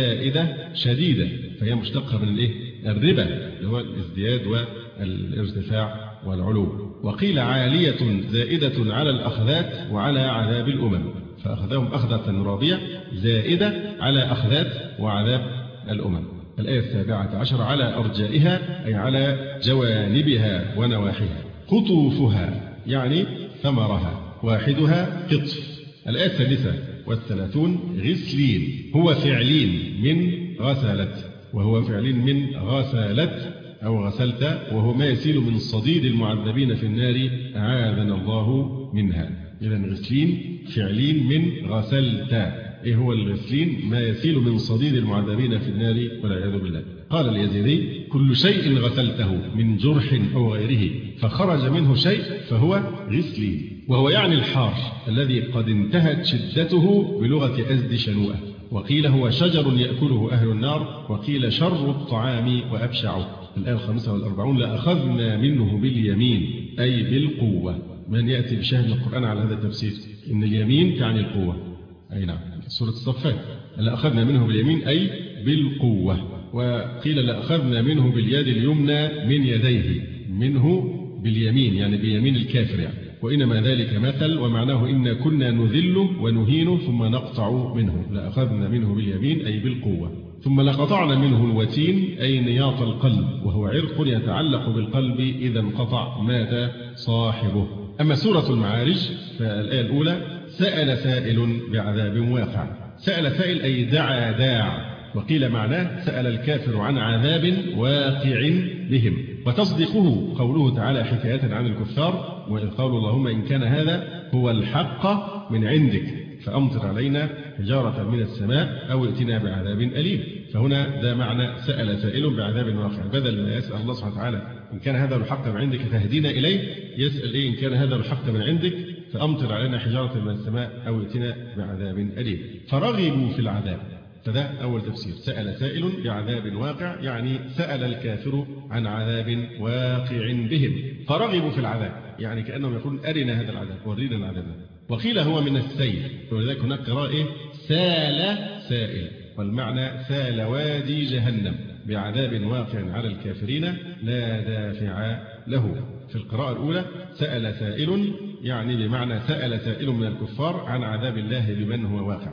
زائدة شديدة، فهي مشتقة من الإيه؟ الربا اللي هو الازدياد والارتفاع والعلو. وقيل عالية زائدة على الأخذات وعلى عذاب الأمم، فأخذهم أخذة رابية زائدة على أخذات وعذاب الأمم. الآية السابعة عشر: على أرجائها أي على جوانبها ونواحيها. قطوفها يعني ثمرها، واحدها قطف. الآية السادسة والثلاثون: غسلين، هو فعلين من غسلت، وهو فعلين من غسلت أو غسلت، وهو ما يسيل من صديد المعذبين في النار أعاذنا الله منها. إذن غسلين فعلين من غسلت. إيه هو الغسلين؟ ما يسيل من صديد المعذبين في النار والعياذ بالله. قال اليزيدي: كل شيء غسلته من جرح أو غيره فخرج منه شيء فهو غسلين. وهو يعني الحار الذي قد انتهت شدته بلغة أزد شنوءة. وقيل هو شجر يأكله أهل النار، وقيل شر الطعام وأبشعه. الآية الخامسة والأربعون: لأخذنا منه باليمين أي بالقوة. من يأتي بشاهد القرآن على هذا التفسير؟ إن اليمين تعني القوة. أي نعم، سورة الصفات: لأخذنا منه باليمين أي بالقوة. وقيل لأخذنا منه باليد اليمنى من يديه، منه باليمين يعني بيمين الكافر يعني. وإنما ذلك مثل، ومعناه إن كنا نذل ونهين ثم نقطع منه. لأخذنا منه باليمين أي بالقوة. ثم لقطعنا منه الوتين أي نياط القلب، وهو عرق يتعلق بالقلب، إذا انقطع مات صاحبه. أما سورة المعارج فالآية الأولى: سأل سائل بعذاب واقع. سأل سائل أي دعا داع. وقيل معناه: سأل الكافر عن عذاب واقع بهم. وتصديقه قوله تعالى حكاية عن الكفار: وإذ قالوا اللهم إن كان هذا هو الحق من عندك فأمطر علينا حجارة من السماء أو ائتنا بعذاب أليم. فهنا ده معنى سأل سائل بعذاب واقع، بدل ما يسأل الله سبحانه وتعالى إن كان هذا الحق من عندك تهدينا إليه، يسأل إيه؟ إن كان هذا الحق من عندك فأمطر علينا حجارة من السماء أو ائتنا بعذاب أليم. فرغبوا في العذاب. فده أول تفسير: سأل سائل بعذاب واقع، يعني سأل الكافر عن عذاب واقع بهم، فرغبوا في العذاب، يعني كأنهم يقولون أرنا هذا العذاب، ورينا العذاب. وقيل هو من السيل، ولذلك هناك قراءة إيه؟ سال سائل، والمعنى سال وادي جهنم بعذاب واقع على الكافرين لا دافع له. في القراءة الأولى: سأل سائل يعني بمعنى سأل سائل من الكفار عن عذاب الله بمن هو واقع.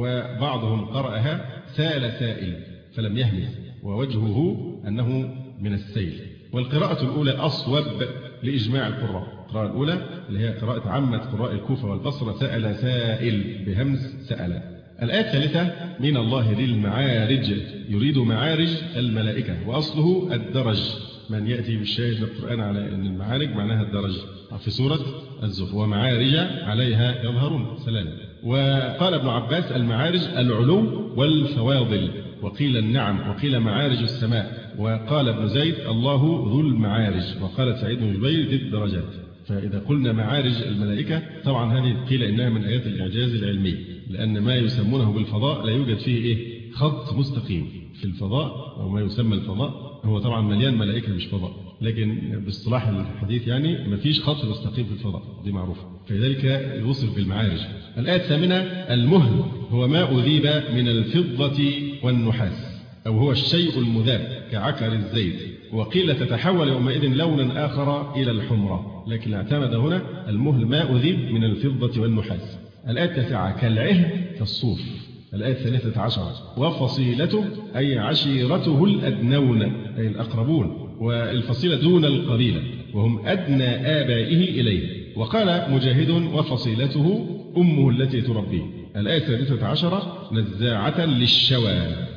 وبعضهم قرأها سأل سائل فلم يهمس، ووجهه أنه من السيل. والقراءة الأولى أصوب لإجماع القراء. القراءة الأولى اللي هي قراءة عامة قراء الكوفة والبصرة سأل سائل بهمس سأل. الآية الثالثة من الله ذي المعارج يريد معارج الملائكة، وأصله الدرج. من يأتي بالشاهد للقرآن على أن المعارج معناها الدرج في سورة الزخرف، ومعارج عليها يظهرون سلام. وقال ابن عباس المعارج العلو والفواضل، وقيل النعم، وقيل معارج السماء. وقال ابن زيد الله ذو المعارج، وقال سعيد بن جبير ذي الدرجات. فإذا قلنا معارج الملائكة طبعا هذه قيل إنها من آيات الإعجاز العلمي، لأن ما يسمونه بالفضاء لا يوجد فيه إيه؟ خط مستقيم في الفضاء، أو ما يسمى الفضاء هو طبعا مليان ملائكة مش فضاء، لكن باصطلاح الحديث يعني ما فيش خط مستقيم في الفضاء، دي معروفة، فلذلك يوصف بالمعارج. الآية الثامنة المهل هو ما أذيب من الفضة والنحاس، أو هو الشيء المذاب كعكر الزيت. وقيل تتحول يومئذ لونا آخر إلى الحمرة، لكن اعتمد هنا المهل ما أذيب من الفضة والنحاس. الآية التاسعة كالعهن كالصوف. الآية الثالثة عشرة وفصيلته أي عشيرته الأدنون أي الأقربون، والفصيلة دون القبيلة، وهم أدنى آبائه إليه. وقال مجاهد وفصيلته أمه التي تربيه. الآية الثالثة عشرة نزاعة للشوى.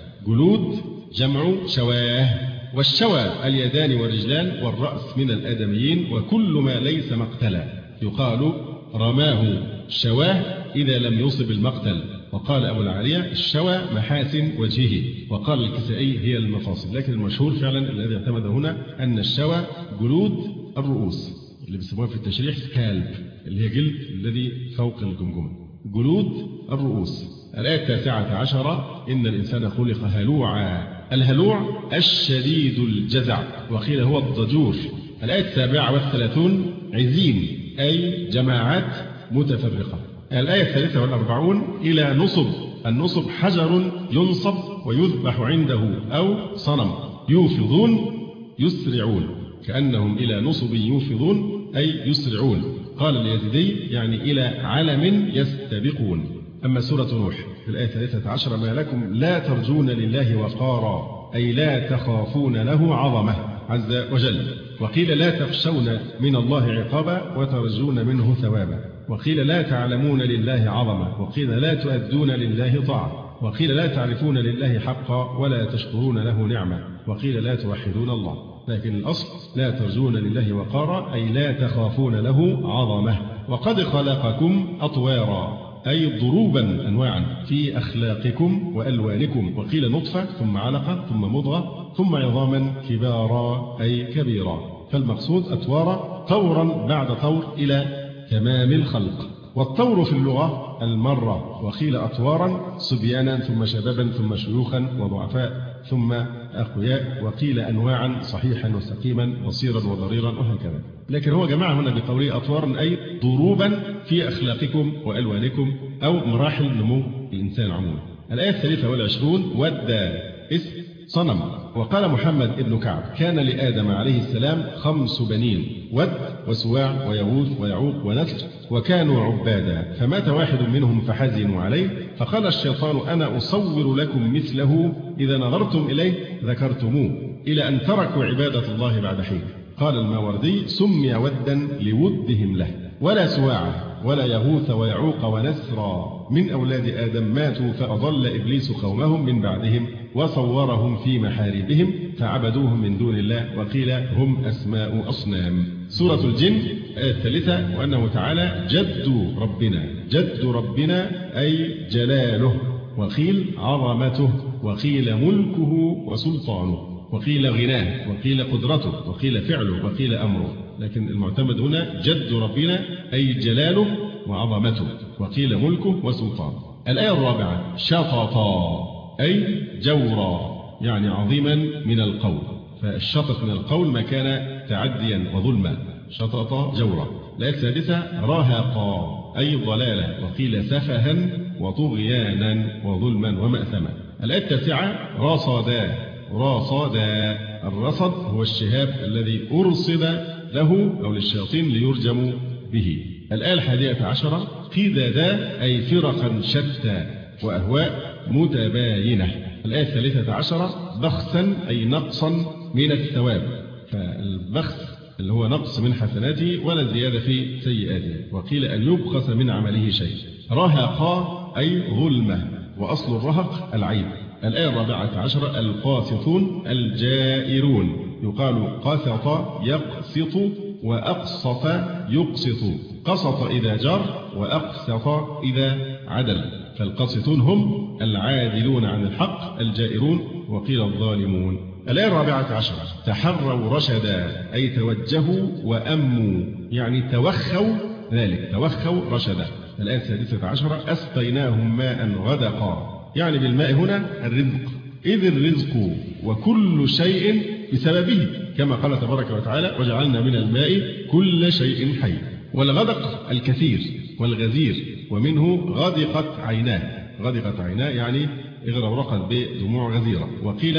جلود جمع شواه، والشوى اليدان والرجلان والرأس من الآدميين، وكل ما ليس مقتلا يقال رماه شواه إذا لم يصب المقتل. وقال أبو العالية الشوى محاسن وجهه، وقال الكسائي هي المفاصل، لكن المشهور فعلا الذي اعتمد هنا أن الشوى جلود الرؤوس اللي بيسموها في التشريح سكالب، اللي هي جلد الذي فوق الجمجمة، جلود الرؤوس. الآية التاسعة عشرة إن الإنسان خلق هلوعا. الهلوع الشديد الجزع، وقيل هو الضجور. الآية السابعة والثلاثون عزين أي جماعات متفرقة. الآية الثالثة والأربعون إلى نصب. النصب حجر ينصب ويذبح عنده أو صنم. يوفضون يسرعون، كأنهم إلى نصب يوفضون أي يسرعون. قال اليزيدي يعني إلى علم يستبقون. أما سورة نوح في الآية الثالثة عشر ما لكم لا ترجون لله وقارا أي لا تخافون له عظمة عز وجل. وقيل لا تخشون من الله عقابا وترجون منه ثوابا. وقيل لا تعلمون لله عظمة. وقيل لا تؤدون لله طاعة. وقيل لا تعرفون لله حقا ولا تشكرون له نعمة. وقيل لا توحدون الله. لكن الأصل لا ترجون لله وقارا أي لا تخافون له عظمة. وقد خلقكم أطوارا أي ضروبا أنواعا في أخلاقكم وألوانكم. وقيل نطفة ثم علقة ثم مضغة ثم عظاما كبارا أي كبيرا. فالمقصود أطوارا طورا بعد طور إلى تمام الخلق. والطور في اللغة المرة. وقيل أطوارا صبيانا ثم شبابا ثم شيوخا وضعفاء ثم أقوياء. وقيل أنواعا صحيحا وسقيما بصيرا وضريرا وهكذا. لكن هو جمع هنا بقوله أطوارا أي ضروبا في أخلاقكم وألوانكم أو مراحل نمو الإنسان عموما. الآية الثالثة والعشرون ودى اسم صنم. وقال محمد ابن كعب كان لآدم عليه السلام خمس بنين ود وسواع ويغوث ويعوق ونسر وكانوا عبادا فمات واحد منهم فحزنوا عليه فقال الشيطان أنا أصور لكم مثله إذا نظرتم إليه ذكرتموه إلى أن تركوا عبادة الله بعد حين. قال الماوردي سمي ودا لودهم له. ولا سواع ولا يغوث ويعوق ونسرا من أولاد آدم ماتوا فأضل إبليس قومهم من بعدهم وصورهم في محاربهم فعبدوهم من دون الله وقيل هم أسماء أصنام. سورة الجن آية الثالثة وأنه تعالى جد ربنا. جد ربنا أي جلاله. وقيل عظمته وقيل ملكه وسلطانه وقيل غناه وقيل قدرته وقيل فعله وقيل أمره. لكن المعتمد هنا جد ربنا أي جلاله وعظمته وقيل ملكه وسلطانه. الآية الرابعة شططا أي جورا يعني عظيما من القول. فالشطط من القول ما كان تعديا وظلما. شطط جورا. الآية السادسة رهقا أي ضلالة وقيل سفها وطغيانا وظلما ومأثما. الآية التاسعة رصدا. رصدا الرصد هو الشهاب الذي أرصد له أو للشياطين ليرجموا به. الآية الحادية عشرة قددا أي فرقا شتى وأهواء متباينة. الآية الثالثة عشرة بخسا أي نقصا من الثواب، فالبخس اللي هو نقص من حسناته ولا زيادة في سيئاته، وقيل أن يبخس من عمله شيء. رهقا أي ظلمة، وأصل الرهق العيب. الآية الرابعة عشرة القاسطون الجائرون، يقال قسط يقسط وأقسط يقسط، قسط إذا جار وأقسط إذا عدل، فالقاسطون هم العادلون عن الحق الجائرون، وقيل الظالمون. الآية الرابعة عشرة تحروا رشدا أي توجهوا وأموا، يعني توخوا ذلك، توخوا رشدا. الآية السادسة عشرة أسقيناهم ماء غدقا، يعني بالماء هنا الرزق، إذ الرزق وكل شيء بسببه، كما قال تبارك وتعالى وجعلنا من الماء كل شيء حي. والغدق الكثير والغزير، ومنه غدقت عيناه، غدقت عيناه يعني اغرقت بدموع غزيرة. وقيل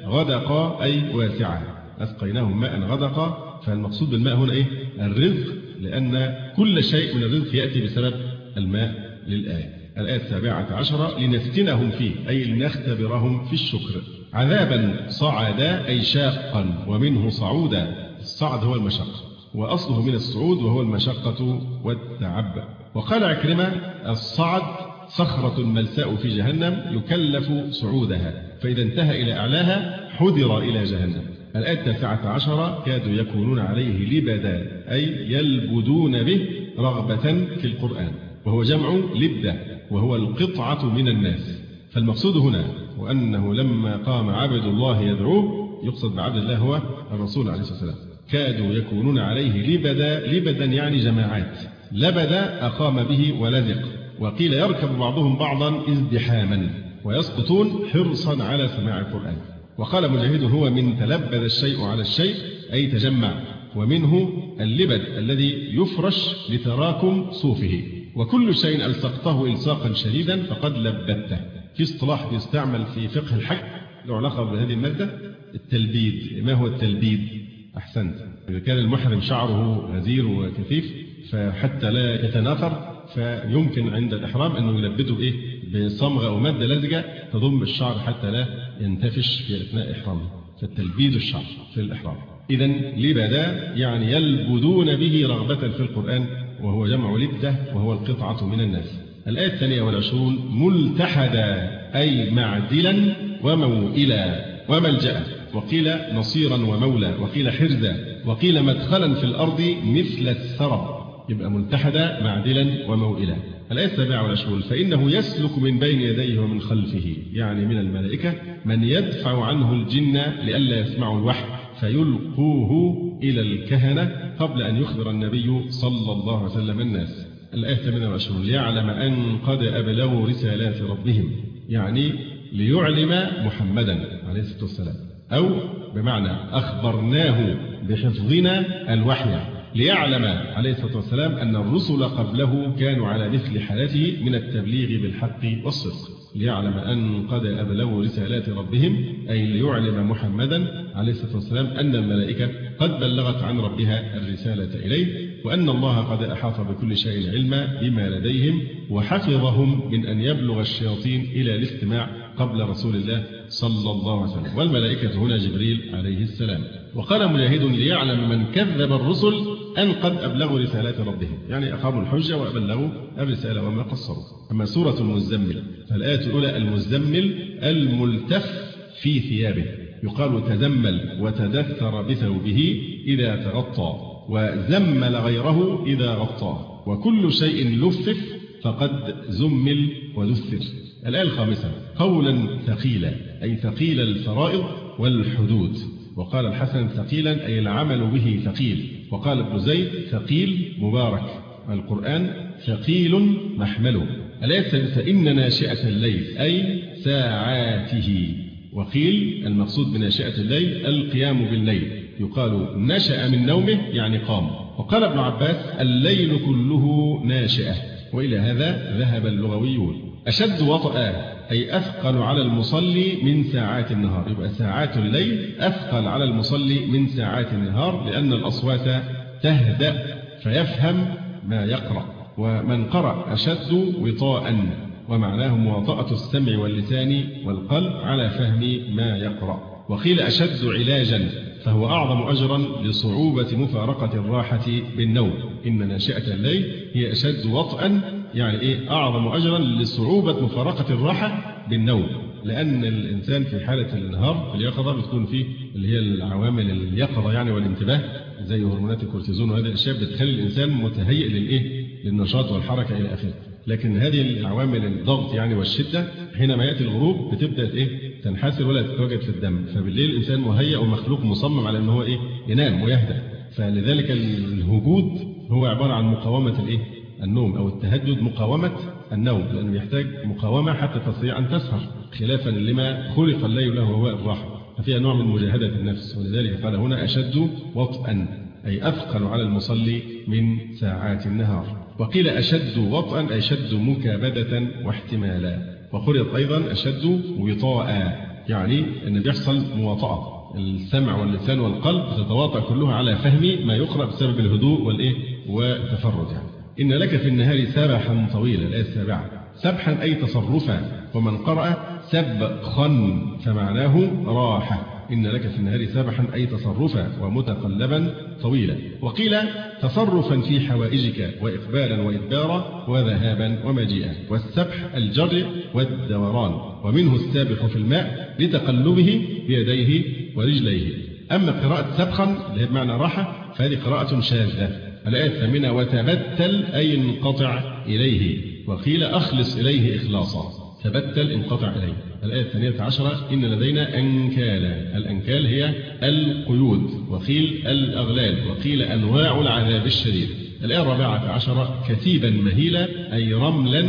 غدقا أي واسعة، أسقيناهم ماء غدقا، فالمقصود بالماء هنا إيه؟ الرزق، لأن كل شيء من الرزق يأتي بسبب الماء للآية. الآية السابعة عشرة لنفتنهم فيه أي لنختبرهم في الشكر. عذابا صعدا أي شاقا، ومنه صعودا، الصعد هو المشقة، وأصله من الصعود وهو المشقة والتعب. وقال عكرمة الصعد صخرة ملساء في جهنم يكلف صعودها، فإذا انتهى إلى أعلاها حذر إلى جهنم. الآية التاسعة عشرة كادوا يكونون عليه لبدا أي يلبدون به رغبة في القرآن، وهو جمع لبدة، وهو القطعة من الناس. فالمقصود هنا وأنه لما قام عبد الله يدعوه، يقصد بعبد الله هو الرسول عليه الصلاة والسلام، كادوا يكونون عليه لبدا، لبدا يعني جماعات، لبدا أقام به ولزق. وقيل يركب بعضهم بعضا ازدحاما، ويسقطون حرصا على سماع القرآن. وقال مجاهد هو من تلبد الشيء على الشيء أي تجمع، ومنه اللبد الذي يفرش لتراكم صوفه. وكل شيء ألصقته إلصاقا شديدا فقد لبدته. في اصطلاح يستعمل في فقه الحج له علاقة بهذه المادة، التلبيد. ما هو التلبيد؟ أحسنت، إذا كان المحرم شعره غزير وكثيف فحتى لا يتناثر، فيمكن عند الإحرام أنه يلبده بإيه؟ بصمغة أو مادة لزجة تضم الشعر حتى لا ينتفش في أثناء إحرامه، فالتلبيد الشعر في الإحرام. إذن لبدا يعني يلبدون به رغبة في القرآن، وهو جمع لبدة، وهو القطعة من الناس. الآية الثانية والعشرون ملتحدا أي معدلا وموئلا وملجأ، وقيل نصيرا ومولى، وقيل حرزا، وقيل مدخلا في الأرض مثل السرب، يبقى ملتحدا معدلا وموئلا. الآية السابعة والعشرون فإنه يسلك من بين يديه ومن خلفه، يعني من الملائكة من يدفع عنه الجن لئلا يسمعوا الوحي فيلقوه إلى الكهنة قبل أن يخبر النبي صلى الله عليه وسلم الناس. الآية الثامنة والعشرون ليعلم أن قد أبلغوا رسالات ربهم، يعني ليعلم محمدا عليه الصلاة والسلام، أو بمعنى أخبرناه بحفظنا الوحي، ليعلم عليه الصلاة والسلام أن الرسل قبله كانوا على مثل حالته من التبليغ بالحق والصدق. ليعلم أن قد أبلغوا رسالات ربهم أي ليعلم محمدا عليه الصلاة والسلام أن الملائكة قد بلغت عن ربها الرسالة إليه، وأن الله قد أحاط بكل شيء علما بما لديهم، وحفظهم من أن يبلغ الشياطين إلى الاستماع قبل رسول الله صلى الله عليه وسلم، والملائكة هنا جبريل عليه السلام. وقال مجاهد ليعلم من كذب الرسل أن قد أبلغوا رسالات ربهم، يعني أقاموا الحجة وأبلغوا الرسالة وما قصروا. أما سورة المزمل فالآية الأولى المزمل الملتف في ثيابه، يقال تزمل وتدثر بثوبه إذا تغطى، وزمل غيره إذا غطاه، وكل شيء لفف فقد زمل ودثر. الآية الخامسة قولا ثقيلا أي ثقيل الفرائض والحدود، وقال الحسن ثقيلا أي العمل به ثقيل، وقال ابن زيد ثقيل مبارك، القرآن ثقيل محمله. الآية السادسة إن ناشئة الليل أي ساعاته، وقيل المقصود بناشئة الليل القيام بالليل، يقال نشأ من نومه يعني قام. وقال ابن عباس الليل كله ناشئة، وإلى هذا ذهب اللغويون. أشد وطأ أي أثقل على المصلي من ساعات النهار، يبقى ساعات الليل أثقل على المصلي من ساعات النهار، لأن الأصوات تهدأ فيفهم ما يقرأ. ومن قرأ أشد وطاء، ومعناه مواطأة السمع واللسان والقلب على فهم ما يقرأ. وقيل أشد علاجا، فهو أعظم أجرا لصعوبة مفارقة الراحة بالنوم. إن ناشئة الليل هي أشد وطئا، يعني إيه أعظم أجرا لصعوبة مفارقة الراحة بالنوم، لأن الإنسان في حالة النهار في اليقظة بتكون فيه اللي هي العوامل اليقظة يعني والانتباه، زي هرمونات الكورتيزون، وهذه الأشياء بتخلي الإنسان متهيئ للإيه للنشاط والحركة إلى آخره. لكن هذه العوامل الضغط يعني والشدة حينما يأتي الغروب بتبدأ إيه تنحسر ولا تتواجد في الدم، فبالليل الإنسان مهيئ ومخلوق مصمم على أنه إيه ينام ويهدأ. فلذلك الهجود هو عبارة عن مقاومة الإيه النوم، أو التهجد مقاومة النوم، لأنه يحتاج مقاومة حتى تستطيع أن تسهر، خلافا لما خلق الليل له وهو الراحة، ففيها نوع من مجاهدة النفس. ولذلك قال هنا أشد وطئا، أي أثقل على المصلي من ساعات النهار. وقيل أشد وطئا أي أشد مكابدة واحتمالا. وقرئت أيضا أشد وطاء، يعني أن بيحصل مواطأة، السمع واللسان والقلب تتواطأ كلها على فهم ما يقرأ بسبب الهدوء والإيه والتفرد. يعني إن لك في النهار سبحا طويلا، الآية السابعة. سبحا أي تصرفا، ومن قرأ سبخا فمعناه راحة. إن لك في النهار سبحا أي تصرفا ومتقلبا طويلا. وقيل تصرفا في حوائجك وإقبالا وإدبارا وذهابا ومجيئا. والسبح الجري والدوران، ومنه السابح في الماء لتقلبه بيديه ورجليه. أما قراءة سبخا اللي هي بمعنى راحة فهذه قراءة شاذة. الآية الثامنة. وتبتل أي انقطع إليه. وقيل أخلص إليه إخلاصا. تبتل انقطع إليه. الآية الثانية عشرة. إن لدينا أنكالا. الأنكال هي القيود، وقيل الأغلال، وقيل أنواع العذاب الشديد. الآية الرابعة عشرة. كثيبا مهيلا أي رملا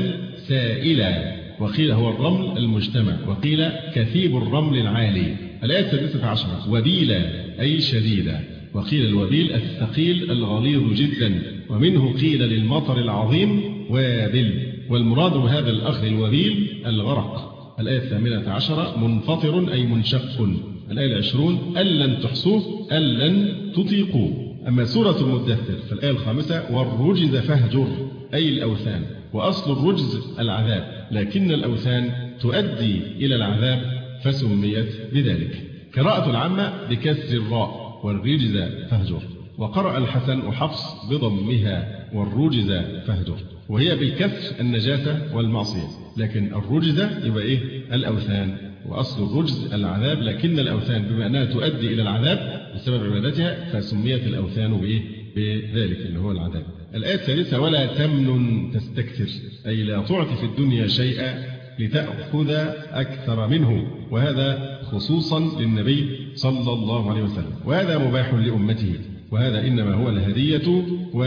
سائلا، وقيل هو الرمل المجتمع، وقيل كثيب الرمل العالي. الآية السادسة عشرة. وبيلا أي شديدا، وقيل الوبيل الثقيل الغليظ جدا، ومنه قيل للمطر العظيم وابل، والمراد بهذا الأخذ الوبيل الغرق. الآية الثامنة عشرة. منفطر أي منشق. الآية العشرون. ألن تحصوه ألن تطيقوه. أما سورة المدثر فالآية الخامسة. والرجز فاهجر أي الأوثان. وأصل الرجز العذاب، لكن الأوثان تؤدي إلى العذاب فسميت بذلك. قراءة العامة بكسر الراء والرجز فاهجر. وقرأ الحسن وحفص بضمها والرجز فاهجر، وهي بالكسر النجاسة والمعصية، لكن الرجز يبقى إيه الأوثان، وأصل الرجز العذاب، لكن الأوثان بما أنها تؤدي إلى العذاب بسبب عبادتها فسميت الأوثان بإيه بذلك اللي هو العذاب. الآية الثالثة. ولا تمنن تستكثر أي لا تعطي في الدنيا شيئا لتأخذ أكثر منه، وهذا خصوصا للنبي صلى الله عليه وسلم، وهذا مباح لأمته، وهذا إنما هو الهدية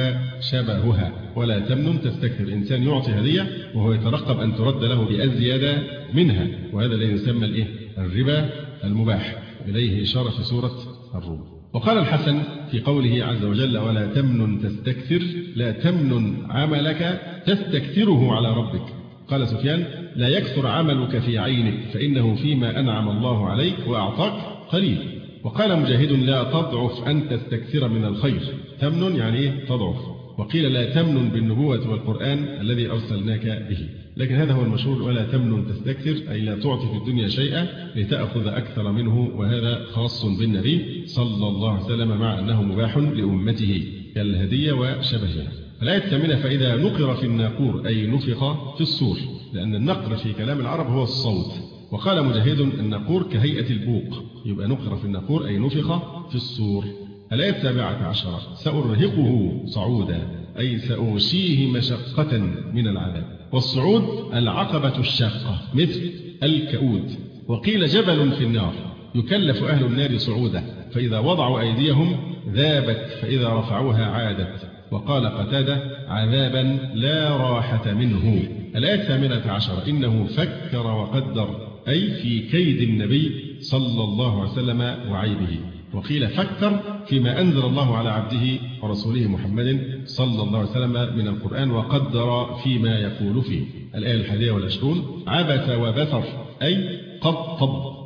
وشبهها. ولا تمنن تستكثر، إنسان يعطي هدية وهو يترقب أن ترد له بأزيادة منها، وهذا الذي يسمى الإيه الربا المباح، إليه إشارة في سورة الروم. وقال الحسن في قوله عز وجل ولا تمنن تستكثر. لا تمنن عملك تستكثره على ربك. قال سفيان لا يكثر عملك في عينك، فإنه فيما أنعم الله عليك وأعطاك قليل. وقال مجاهد لا تضعف أن تستكثر من الخير. تمنن يعني إيه تضعف. وقيل لا تمنن بالنبوة والقرآن الذي أرسلناك به، لكن هذا هو المشهور. ولا تمنن تستكثر أي لا تعطي في الدنيا شيئا لتأخذ أكثر منه، وهذا خاص بالنبي صلى الله عليه وسلم مع أنه مباح لأمته كالهدية وشبهها. الآية الثامنة. فإذا نقر في الناقور أي نفخ في الصور، لأن النقر في كلام العرب هو الصوت. وقال مجاهد الناقور كهيئة البوق، يبقى نقر في الناقور أي نفخ في الصور. الآية السابعة عشرة. سأرهقه صعودا أي سأغشيه مشقة من العذاب. والصعود العقبة الشاقة مثل الكؤود. وقيل جبل في النار يكلف أهل النار صعودا، فإذا وضعوا أيديهم ذابت، فإذا رفعوها عادت. وقال قتادة عذابا لا راحة منه. الآية الثامنة عشرة. إنه فكر وقدر أي في كيد النبي صلى الله عليه وسلم وعيبه. وقيل فكر فيما أنزل الله على عبده ورسوله محمد صلى الله عليه وسلم من القرآن، وقدر فيما يقول فيه. الآية الحادية والعشرون. عبس وبثر أي قطب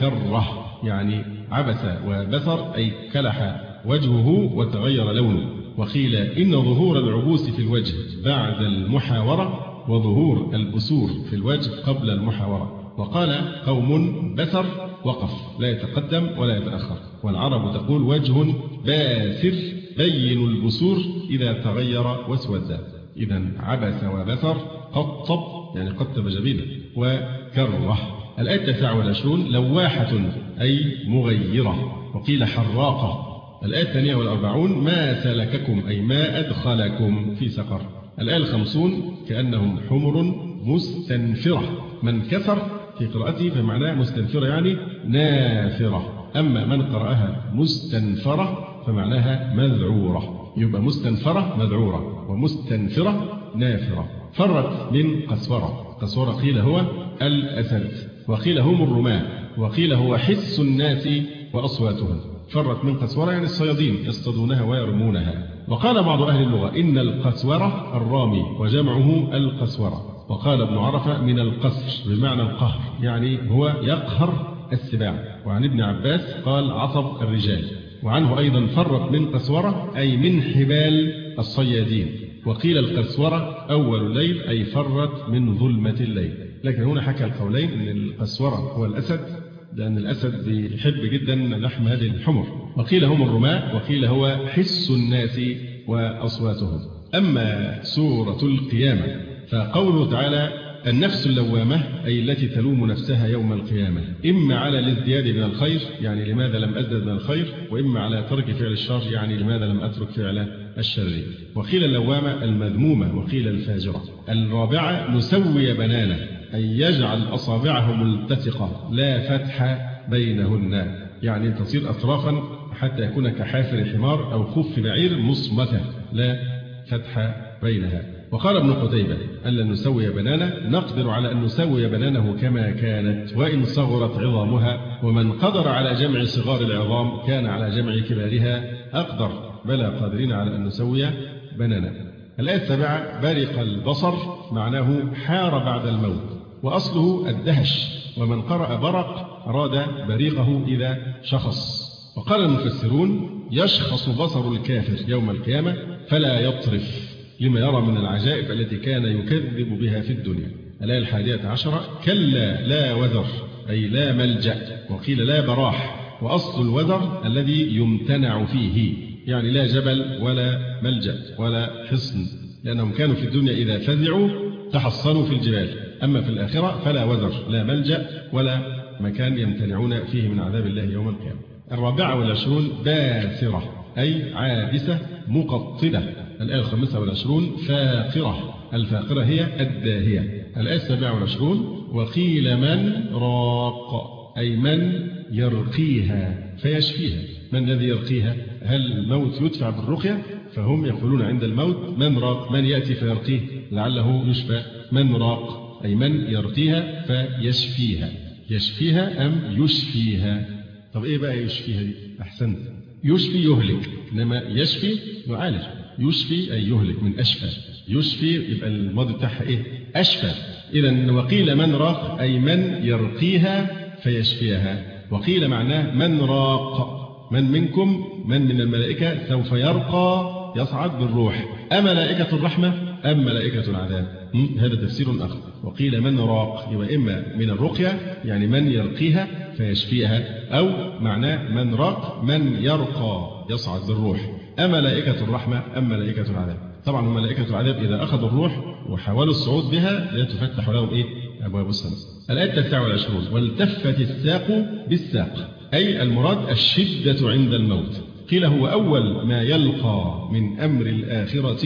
وكره، يعني عبس وبثر أي كلح وجهه وتغير لونه. وقيل إن ظهور العبوس في الوجه بعد المحاورة وظهور البسور في الوجه قبل المحاورة. وقال قوم بسر وقف لا يتقدم ولا يتأخر، والعرب تقول وجه باسر بين البسور إذا تغير واسود. إذا عبس وبسر قطب يعني قطب جبينه وكره. الآية التاسعة والعشرون لواحة أي مغيرة، وقيل حراقة. الآية الثانية والأربعون ما سلككم أي ما أدخلكم في سقر. الآية الخمسون كأنهم حمر مستنفرة، من كسر في قراءته فمعناه مستنفرة يعني نافرة، أما من قرأها مستنفرة فمعناها مذعورة. يبقى مستنفرة مذعورة ومستنفرة نافرة. فرت من قسورة. قسورة قيل هو الأسد، وقيل هم الرماة، وقيل هو حس الناس وأصواتهم. فرت من قسورة يعني الصيادين يصطادونها ويرمونها. وقال بعض أهل اللغة إن القسورة الرامي وجمعه القسورة. وقال ابن عرفة من القسر بمعنى القهر، يعني هو يقهر السباع. وعن ابن عباس قال عصب الرجال. وعنه أيضا فرت من قسورة أي من حبال الصيادين. وقيل القسورة أول الليل أي فرت من ظلمة الليل. لكن هنا حكى القولين أن القسورة هو الأسد، لأن الأسد بيحب جدا لحم هذه الحمر. وقيل هم الرماة، وقيل هو حس الناس وأصواتهم. أما سورة القيامة فقوله تعالى النفس اللوامة أي التي تلوم نفسها يوم القيامة، إما على الازدياد من الخير يعني لماذا لم أزدد من الخير، وإما على ترك فعل الشر يعني لماذا لم أترك فعل الشر. وقيل اللوامة المذمومة، وقيل الفاجرة. الرابعة نسوي بنانه أي يجعل أصابعه ملتصقة لا فتح بينهن، يعني تصير أطرافا حتى يكون كحافر حمار أو خف بعير مصمتة لا فتح بينها. وقال ابن قتيبة ألا نسوي بنانه نقدر على أن نسوي بنانه كما كانت وإن صغرت عظامها، ومن قدر على جمع صغار العظام كان على جمع كبارها أقدر، بلى قادرين على أن نسوي بنانه. الآية السابعة برق البصر معناه حار بعد الموت، وأصله الدهش، ومن قرأ برق أراد بريقه إذا شخص. وقال المفسرون يشخص بصر الكافر يوم القيامة فلا يطرف لما يرى من العجائب التي كان يكذب بها في الدنيا. الآية الحادية عشرة كلا لا وزر أي لا ملجأ، وقيل لا براح، وأصل الوزر الذي يمتنع فيه يعني لا جبل ولا ملجأ ولا حصن، لأنهم كانوا في الدنيا إذا فزعوا تحصنوا في الجبال، أما في الآخرة فلا وزر لا ملجأ ولا مكان يمتنعون فيه من عذاب الله يوم القيامة. الرابعة والعشرون باسرة أي عابسة مقطبة. الآية الخامسة والعشرون فاقرة، الفاقرة هي الداهية. الآية السابعة والعشرون وقيل من راق أي من يرقيها فيشفيها. من الذي يرقيها؟ هل الموت يدفع بالرقية؟ فهم يقولون عند الموت من راق، من يأتي فيرقيه لعله يشفى. من راق أي من يرقيها فيشفيها. يشفيها أم يشفيها؟ طب إيه بقى يشفيها دي؟ أحسنت، يشفي يهلك، إنما يشفي يعالج. يشفي أي يهلك من أشفى، يشفي يبقى الماضي بتاعها إيه؟ أشفى. إذا وقيل من راق أي من يرقيها فيشفيها. وقيل معناه من راق من منكم من من الملائكة سوف يرقى يصعد بالروح، أملائكة الرحمة أم ملائكة العذاب؟ هذا تفسير آخر. وقيل من راق يبقى إما من الرقية يعني من يرقيها فيشفيها، أو معناه من راق من يرقى يصعد بالروح، أملائكة الرحمة أم ملائكة العذاب؟ طبعا ملائكة العذاب إذا أخذوا الروح وحاولوا الصعود بها لا تفتح لهم إيه؟ أبواب السماء. الآية التاسعة والعشرون والتفت الساق بالساق أي المراد الشدة عند الموت. قيل هو أول ما يلقى من أمر الآخرة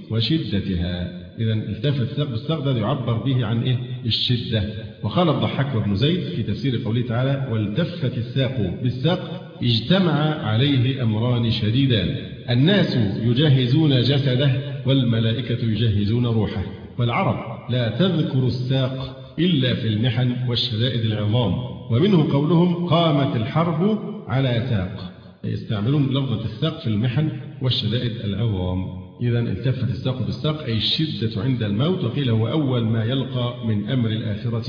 وشدتها. إذا التفت الساق بالساق ده يعبر به عن إيه؟ الشدة. وقال الضحاك وابن زيد في تفسير قوله تعالى والتفت الساق بالساق اجتمع عليه أمران شديدان، الناس يجهزون جسده والملائكة يجهزون روحه. والعرب لا تذكر الساق إلا في المحن والشدائد العظام، ومنه قولهم قامت الحرب على ساق، يستعملون لفظة الساق في المحن والشدائد العظام. إذا التفت الساق بالساق أي الشدة عند الموت. وقيل هو أول ما يلقى من أمر الآخرة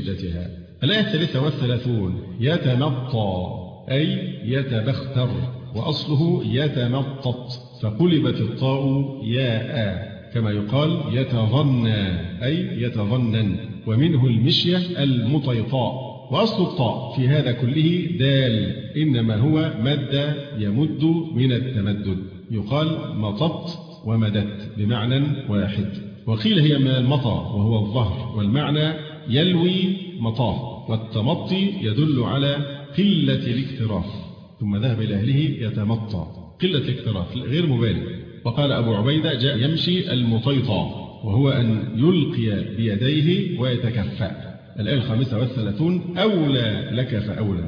وشدتها. الآية الثالثة والثلاثون يتمطى أي يتبختر، وأصله يتمطط فقلبت الطاء ياء كما يقال يتظنى أي يتظنن، ومنه المشية المطيطاء. وأصل الطاء في هذا كله دال، إنما هو مد يمد من التمدد، يقال مطط ومدت بمعنى واحد. وقيل هي من المطى وهو الظهر، والمعنى يلوي مطاه، والتمطي يدل على قلة الاكتراث، ثم ذهب إلى أهله يتمطى، قلة الاكتراث غير مبالغ. وقال أبو عبيدة جاء يمشي المطيطى، وهو أن يلقي بيديه ويتكفأ. الآية الخامسة والثلاثون أولى لك فأولى،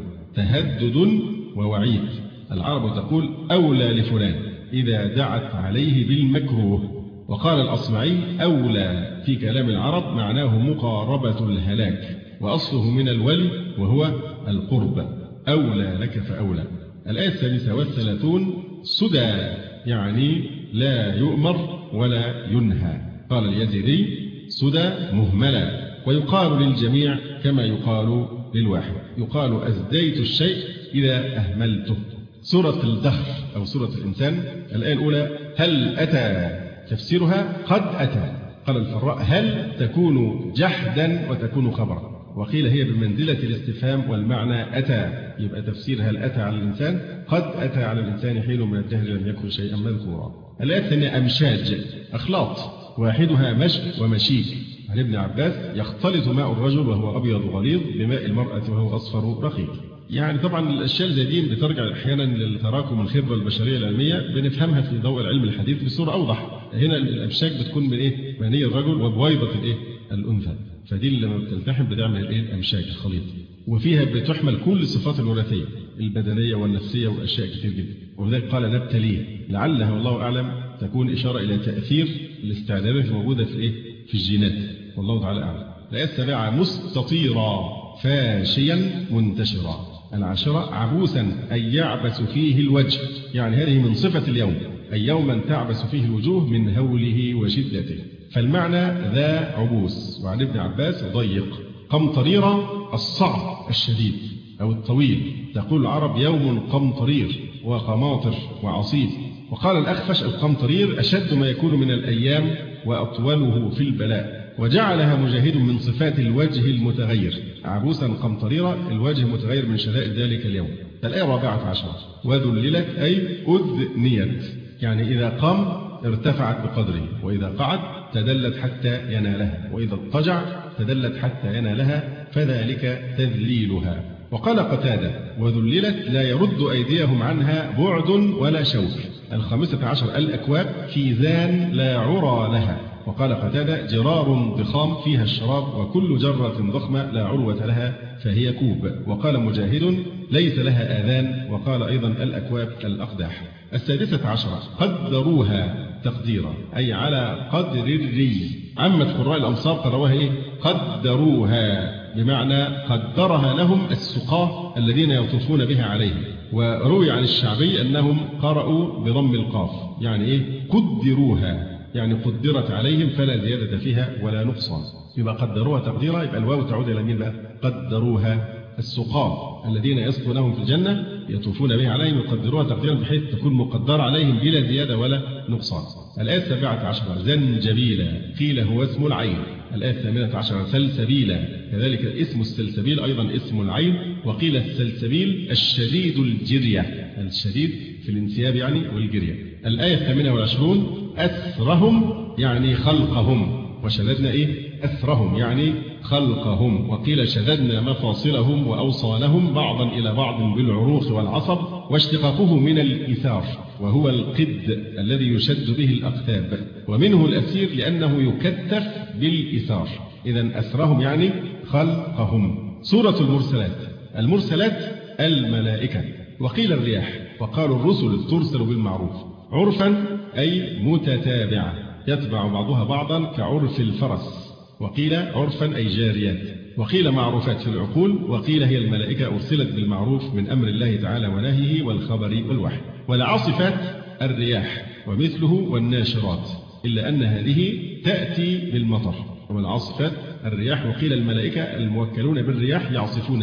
تهدد ووعيد. العرب تقول أولى لفلان إذا دعت عليه بالمكروه. وقال الأصمعي أولى في كلام العرب معناه مقاربة الهلاك، وأصله من الولي وهو القرب، أولى لك فأولى. الآية السادسة والثلاثون سدى، يعني لا يؤمر ولا ينهى. قال اليزيدي سدى مهملة، ويقال للجميع كما يقال للواحد، يقال أزديت الشيء إذا أهملته. سورة الدهر أو سورة الإنسان الآية الأولى هل أتى، تفسيرها قد أتى. قال الفراء هل تكون جحدا وتكون خبرا، وقيل هي بمنزلة الاستفهام والمعنى أتى، يبقى تفسير هل أتى على الإنسان قد أتى على الإنسان حين من الدهر لم يكن شيئا مذكورا. الآية الثانية أمشاج، أخلاط، واحدها مشي ومشيك. عن ابن عباس يختلط ماء الرجل وهو أبيض غليظ بماء المرأة وهو أصفر رقيق. يعني طبعا الأشياء زي دي بترجع أحيانا للتراكم الخبرة البشرية العلمية، بنفهمها في ضوء العلم الحديث بصورة أوضح. هنا الأمشاج بتكون من إيه؟ مني الرجل وبويضة الإيه؟ الأنثى، فدي لما بتلتحم بتعمل الإيه؟ الأمشاج الخليط، وفيها بتحمل كل الصفات الوراثية البدنية والنفسية وأشياء كتير جدا. وذلك قال نبتليه، لعلها والله أعلم تكون إشارة إلى تأثير الاستعدادات الموجودة في الإيه؟ في الجينات، والله تعالى أعلم. الآية السابعة مستطيرا فاشيا منتشرا. العاشرة عبوسا أي يعبس فيه الوجه، يعني هذه من صفة اليوم، أي يوما تعبس فيه الوجوه من هوله وشدته، فالمعنى ذا عبوس. وعن ابن عباس ضيق. قمطريرا الصعب الشديد أو الطويل، تقول العرب يوم قمطرير وقماطر وعصيب. وقال الأخفش القمطرير أشد ما يكون من الأيام وأطوله في البلاء، وجعلها مجاهد من صفات الوجه المتغير. عبوسا قمطريرا الوجه متغير من شدائد ذلك اليوم. الآية الرابعة عشرة وذللت أي أذنيت، يعني إذا قام ارتفعت بقدره، وإذا قعد تدلت حتى ينالها، وإذا اضطجع تدلت حتى ينالها، فذلك تذليلها. وقال قتادة وذللت لا يرد أيديهم عنها بعد ولا شوك. الخامسة عشر الأكواب كيزان لا عرى لها. وقال قتادة جرار ضخام فيها الشراب، وكل جرة ضخمة لا عروة لها فهي كوب. وقال مجاهد ليس لها آذان. وقال أيضا الأكواب الأقداح. السادسة عشرة قدروها تقديرا أي على قدر الري. عامة قراء الأمصار قرأوها إيه؟ قدروها، بمعنى قدرها لهم السقاة الذين يطوفون بها عليهم. وروي عن الشعبي أنهم قرأوا بضم القاف، يعني إيه؟ قدروها، يعني قدرت عليهم فلا زيادة فيها ولا نقصان. يبقى قدروها تقديرا، يبقى الواو تعود إلى مين بقى؟ قدروها السقاة الذين يسقونهم في الجنة يطوفون بها عليهم، يقدروها تقديرا بحيث تكون مقدرة عليهم بلا زيادة ولا نقصان. الآية السابعة عشرة زنجبيلا قيل هو اسم العين. الآية الثامنة عشرة سلسبيلا، كذلك اسم السلسبيل أيضا اسم العين. وقيل السلسبيل الشديد الجرية، الشديد في الانسياب يعني والجرية. الآية الثامنة والعشرون أسرهم يعني خلقهم، وشددنا إيه؟ أسرهم يعني خلقهم. وقيل شددنا مفاصلهم وأوصالهم بعضا إلى بعض بالعروق والعصب، واشتقاقه من الإثار وهو القد الذي يشد به الأقتاب، ومنه الأسير لأنه يكتف بالإثار. إذن أسرهم يعني خلقهم. سورة المرسلات. المرسلات الملائكة. وقيل الرياح. وقالوا الرسل ترسل بالمعروف عرفا أي متتابعة يتبع بعضها بعضا كعرف الفرس. وقيل عرفا أي جاريات. وقيل معروفات في العقول. وقيل هي الملائكة أرسلت بالمعروف من أمر الله تعالى ونهيه والخبر والوحي. والعاصفات الرياح ومثله والناشرات، إلا أن هذه تأتي بالمطر. والعاصفات الرياح. وقيل الملائكة الموكلون بالرياح يعصفون بها.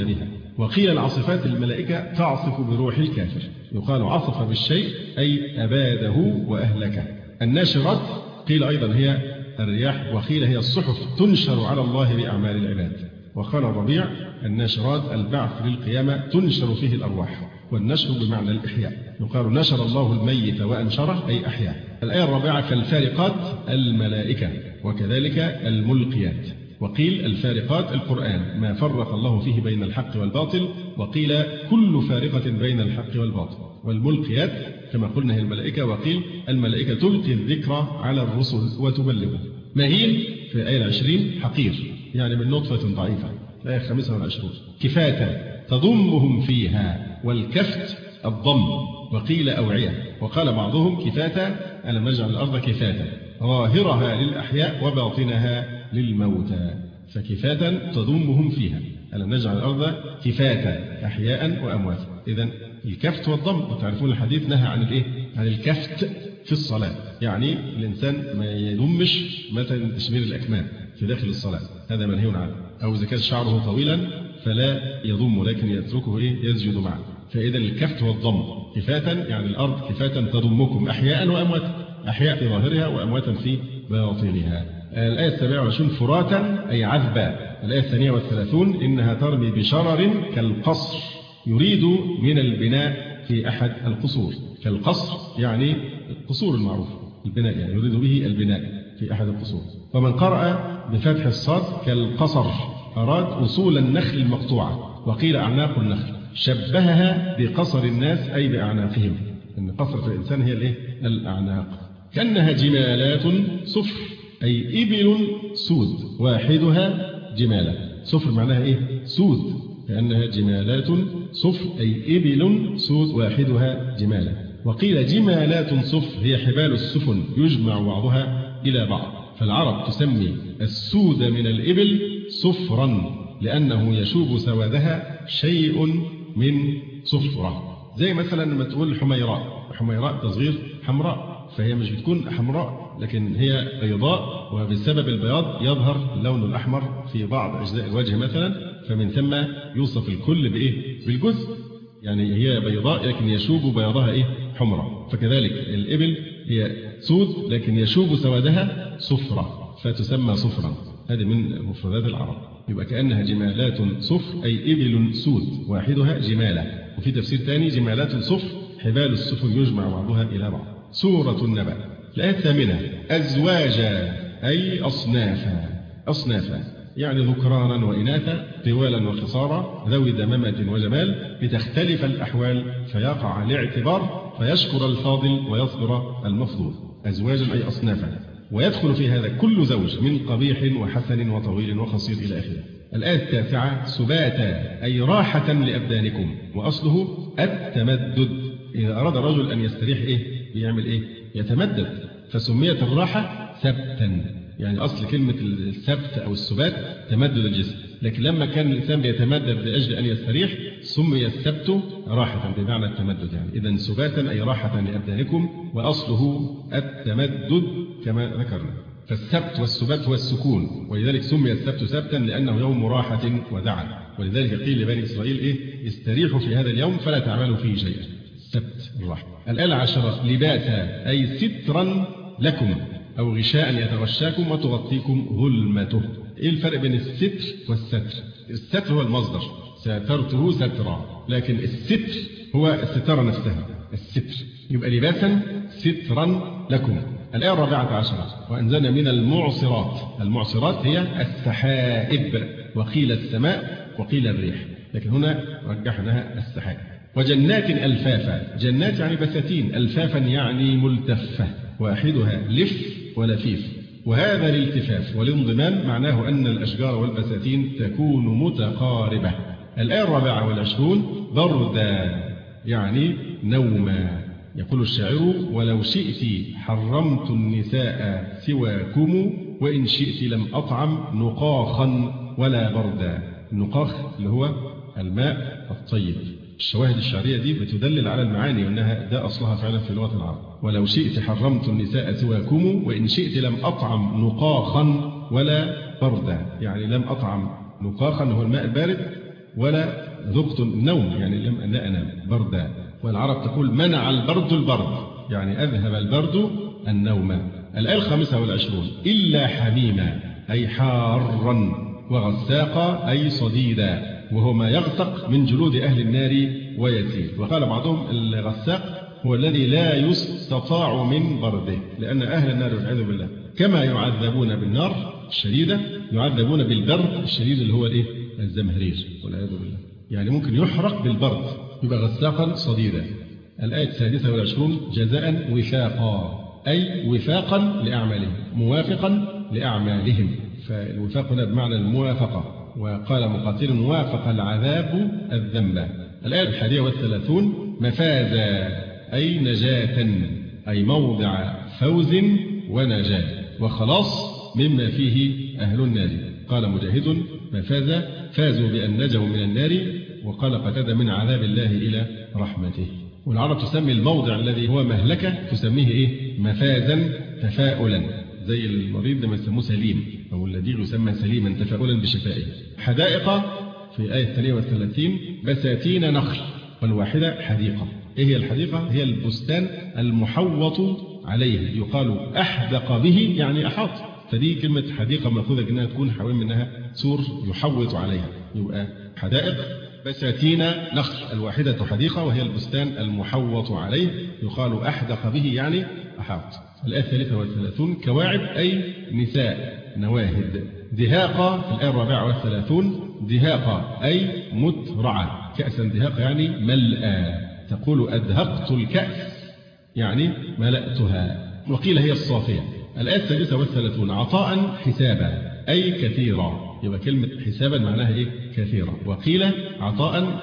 وقيل العاصفات الملائكة تعصف بروح الكافر. يقال عصف بالشيء أي أباده وأهلكه. الناشرات قيل أيضا هي الرياح، وقيل هي الصحف تنشر على الله بأعمال العباد. وقال الربيع الناشرات البعث للقيامة تنشر فيه الأرواح، والنشر بمعنى الإحياء. يقال نشر الله الميت وأنشره أي أحياه. الآية الرابعة فالفارقات الملائكة، وكذلك الملقيات. وقيل الفارقات القرآن ما فرق الله فيه بين الحق والباطل، وقيل كل فارقة بين الحق والباطل. والملقيات كما قلنا هي الملائكة، وقيل الملائكة تلقي الذكر على الرسل وتبلغه. مهين في الآية العشرين حقير، يعني من نطفة ضعيفة. الآية الخامسة والعشرون كفاة تضمهم فيها، والكفت الضم. وقيل أوعية. وقال بعضهم كفاة ألم نجعل الأرض كفاة ظاهرها للأحياء وباطنها للموتى، فكفاة تضمهم فيها. ألم نجعل الأرض كفاة أحياء وأمواتا. إذن الكفت والضم. وتعرفون الحديث نهى عن الإيه؟ عن الكفت في الصلاة، يعني الإنسان ما يضمش مثلا تشمير الأكمام في داخل الصلاة، هذا منهي عنه. أو إذا كان شعره طويلا فلا يضم، لكن يتركه إيه؟ يسجد معه. فإذا الكفت والضم كفاة يعني الأرض كفاة تضمكم أحياء وأمواتا، أحياء في ظاهرها وأمواتا في باطنها. الآية السابعة والعشرون فراتا أي عذبا. الآية الثانية والثلاثون إنها ترمي بشرر كالقصر، يريد من البناء في أحد القصور. كالقصر يعني القصور المعروفة، البناء يعني يريد به البناء في أحد القصور. ومن قرأ بفتح الصاد كالقصر أراد أصول النخل المقطوعة، وقيل أعناق النخل. شبهها بقصر الناس أي بأعناقهم، إن قصر في الإنسان هي الإيه؟ الأعناق. كأنها جمالات صفر أي إبل سود واحدها جمالة. صفر معناها إيه؟ سود. كأنها جمالات صفر أي إبل سود واحدها جمالة. وقيل جمالات صفر هي حبال السفن يجمع بعضها إلى بعض. فالعرب تسمي السود من الإبل صفرا لأنه يشوب سوادها شيء من صفرة. زي مثلا لما تقول حميراء، حميراء تصغير حمراء، فهي مش بتكون حمراء لكن هي بيضاء، وبسبب البياض يظهر اللون الأحمر في بعض أجزاء الوجه مثلا، فمن ثم يوصف الكل بإيه؟ بالجزء. يعني هي بيضاء لكن يشوب بياضها إيه؟ حمراء. فكذلك الإبل هي سود لكن يشوب سوادها صفرة، فتسمى صفرا. هذه من مفردات العرب. يبقى كأنها جمالات صفر أي إبل سود واحدها جمالة. وفي تفسير ثاني جمالات صفر حبال السفن يجمع بعضها إلى بعض. سورة النبأ. الآية الثامنة أزواجا أي أصنافا. أصنافا يعني ذكرانا وإناثا، طوالا وقصارا، ذوي دمامة وجمال، لتختلف الأحوال فيقع الاعتبار، فيشكر الفاضل ويصبر المفضول. أزواجا أي أصنافا. ويدخل في هذا كل زوج من قبيح وحسن وطويل وقصير إلى آخره. الآية التاسعة سباتا أي راحة لأبدانكم، وأصله التمدد. إذا أراد الرجل أن يستريح إيه؟ بيعمل إيه؟ يتمدد. فسميت الراحة سبتا، يعني أصل كلمة السبت أو السبات تمدد الجسم، لكن لما كان الإنسان بيتمدد لأجل أن يستريح سمي السبت راحة بمعنى التمدد. يعني إذن سباتا أي راحة لأبدانكم، وأصله التمدد كما ذكرنا. فالسبت والسبات هو السكون، ولذلك سمي السبت سبتا لأنه يوم راحة ودعا. ولذلك قيل لبني إسرائيل إيه؟ استريحوا في هذا اليوم فلا تعملوا فيه شيئا. السبت الراحة. الآية العشرة لباسا أي سترا لكم أو غشاء يتغشاكم وتغطيكم ظلمته. إيه الفرق بين الستر والستر؟ الستر هو المصدر، سترته سترا، لكن الستر هو الستارة نفسها. الستر يبقى لباسا سترا لكم. الآية الرابعة عشرة وأنزلنا من المعصرات. المعصرات هي السحائب، وقيل السماء وقيل الريح، لكن هنا رجحناها السحائب. وجنات ألفافا. جنات يعني بساتين، ألفافا يعني ملتفة، واحدها لف ولفيف. وهذا الالتفاف والانضمام معناه أن الأشجار والبساتين تكون متقاربة. الآية الرابعة والعشرون بردا يعني نوما. يقول الشاعر ولو شئت حرمت النساء سواكم وإن شئت لم أطعم نقاخا ولا بردا. النقاخ اللي هو الماء الطيب. الشواهد الشعرية دي بتدلل على المعاني وأنها ده أصلها فعلا في لغة العرب. ولو شئت حرمت النساء سواكم وإن شئت لم أطعم نقاخا ولا بردا. يعني لم أطعم نقاخا هو الماء البارد ولا ذقت النوم يعني لم لا أنام بردا. والعرب تقول منع البرد البرد يعني أذهب البرد النوم. الآية الخامسة والعشرون إلا حميما أي حارا، وغساقا أي صديدا، وهو ما يغسق من جلود أهل النار ويسيل. وقال بعضهم الغساق هو الذي لا يستطاع من برده، لأن أهل النار والعياذ بالله كما يعذبون بالنار الشديدة يعذبون بالبرد الشديد اللي هو الإيه؟ الزمهرير والعياذ بالله، يعني ممكن يحرق بالبرد يبقى غساقا صديدا. الآية السادسة والعشرون جزاء وفاقا أي وفاقا لأعمالهم، موافقا لأعمالهم، فالوفاق هنا بمعنى الموافقة. وقال مقاتل وافق العذاب الذنب. الآية الحادية والثلاثون مفازا أي نجاة أي موضع فوز ونجاة وخلاص مما فيه أهل النار. قال مجاهد مفازا فازوا بأن نجوا من النار، وقال قتادة من عذاب الله إلى رحمته. والعرب تسمي الموضع الذي هو مهلكة تسميه إيه؟ مفازا تفاؤلا، زي المريض لما يسموه سليم، أو الذي يسمى سليما تفاؤلا بشفائه. حدائق في الآية الثانية والثلاثين بساتين نخل، والواحدة حديقة. إيه هي الحديقة؟ هي البستان المحوط عليه، يقال أحدق به يعني أحاط، فدي كلمة حديقة مأخوذة إنها تكون حوالين منها سور يحوط عليها، يبقى حدائق بساتين نخل، الواحدة حديقة وهي البستان المحوط عليه، يقال أحدق به يعني أحاط. الآية الثالثة والثلاثون كواعب أي نساء نواهد. دهاقة في الآية الرابعة والثلاثون دهاقة أي مترعة، كأسا دهاقة يعني ملأى، تقول أدهقت الكأس يعني ملأتها. وقيل هي الصافية. الآية السادسة والثلاثون عطاء حسابا أي كثيرا، يبقى كلمة حسابا معناها إيه؟ كثيرا. وقيل عطاء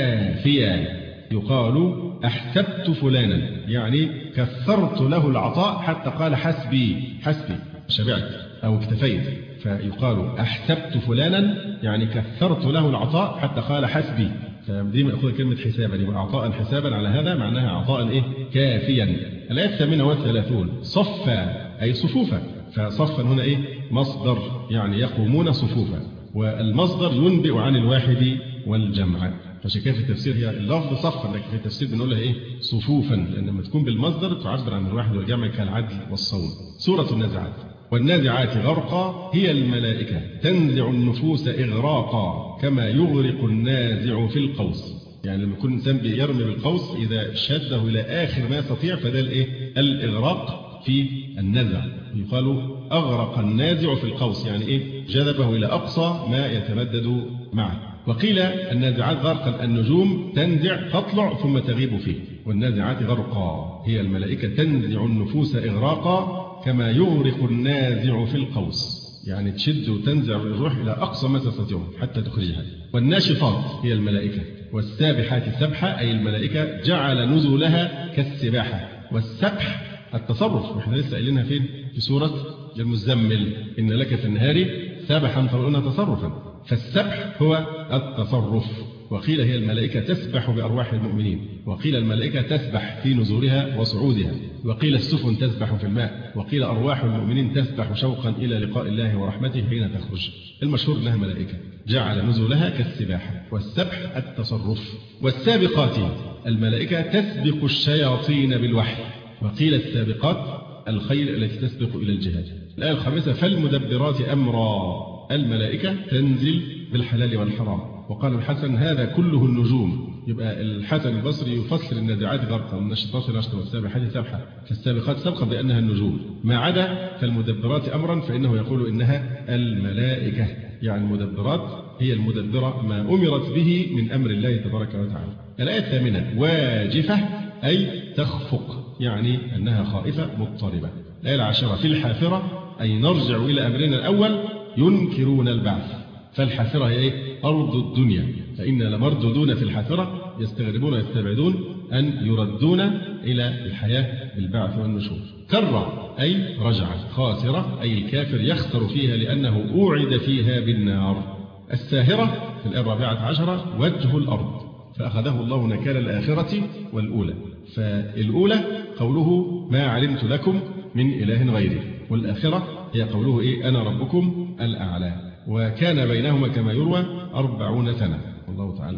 كافيا، يقال أحسبت فلانا يعني كثرت له العطاء حتى قال حسبي حسبي شبعت أو اكتفيت، فيقال أحسبت فلانا يعني كثرت له العطاء حتى قال حسبي، فدي مأخوذة كلمة حسابا، يبقى عطاء حسابا على هذا معناها عطاء إيه؟ كافيا. الآية الثامنة والثلاثون صفا أي صفوفا، فصفا هنا إيه؟ مصدر يعني يقومون صفوفا، والمصدر ينبئ عن الواحد والجمع، فعشان كده في التفسير هي اللفظ صفا، لكن في التفسير بنقولها إيه؟ صفوفا، لأن لما تكون بالمصدر تعبر عن الواحد والجمع كالعدل والصوم. سورة النازعات. والنازعات غرقا هي الملائكة تنزع النفوس إغراقا كما يغرق النازع في القوس، يعني لما يكون الإنسان بيرمي بالقوس إذا شده إلى آخر ما يستطيع فده الإيه؟ الإغراق في النزع، يقال أغرق النازع في القوس، يعني إيه؟ جذبه إلى أقصى ما يتمدد معه. وقيل النازعات غرقا النجوم تنزع تطلع ثم تغيب فيه، والنازعات غرقا هي الملائكة تنزع النفوس إغراقا كما يغرق النازع في القوس، يعني تشد وتنزع الروح إلى أقصى ما تستطيعون حتى تخرجها. والناشطات هي الملائكة، والسابحات سبحة أي الملائكة جعل نزلها كالسباحة. والسبح التصرف، واحنا لسه قايلينها فين؟ في سورة المزمل إن لك في النهار سبحا فرؤنا تصرفا، فالسبح هو التصرف. وقيل هي الملائكة تسبح بأرواح المؤمنين، وقيل الملائكة تسبح في نزولها وصعودها، وقيل السفن تسبح في الماء، وقيل أرواح المؤمنين تسبح شوقا إلى لقاء الله ورحمته حين تخرج. المشهور أنها ملائكة جعل نزولها كالسباحة، والسبح التصرف. والسابقات الملائكة تسبق الشياطين بالوحي، وقيل السابقات الخيل التي تسبق إلى الجهاد. الآية الخامسة فالمدبرات أمرا الملائكة تنزل بالحلال والحرام. وقال الحسن هذا كله النجوم، يبقى الحسن البصري يفسر النازعات غرقا والناشطات نشطا والسابحات سبحا فالسابقات سبقا بأنها النجوم، ما عدا فالمدبرات أمرا فإنه يقول إنها الملائكة، يعني المدبرات هي المدبرة ما أمرت به من أمر الله تبارك وتعالى. الآية الثامنة واجفة أي تخفق، يعني أنها خائفة مضطربة. الآية العاشرة في الحافرة أي نرجع إلى أمرنا الأول ينكرون البعث، فالحافرة هي إيه؟ أرض الدنيا، فإن لمردودون في الحافرة يستغربون ويستبعدون أن يردون إلى الحياة بالبعث والنشور. كرة أي رجع، خاسرة أي الكافر يخسر فيها لأنه أوعد فيها بالنار. الساهرة في الآية الرابعة عشرة وجه الأرض، فأخذه الله نكال الآخرة والأولى، فالأولى قوله ما علمت لكم من إله غيري، والآخرة هي قوله إيه أنا ربكم الأعلى، وكان بينهما كما يروى أربعون سنة، والله تعالى أعلم.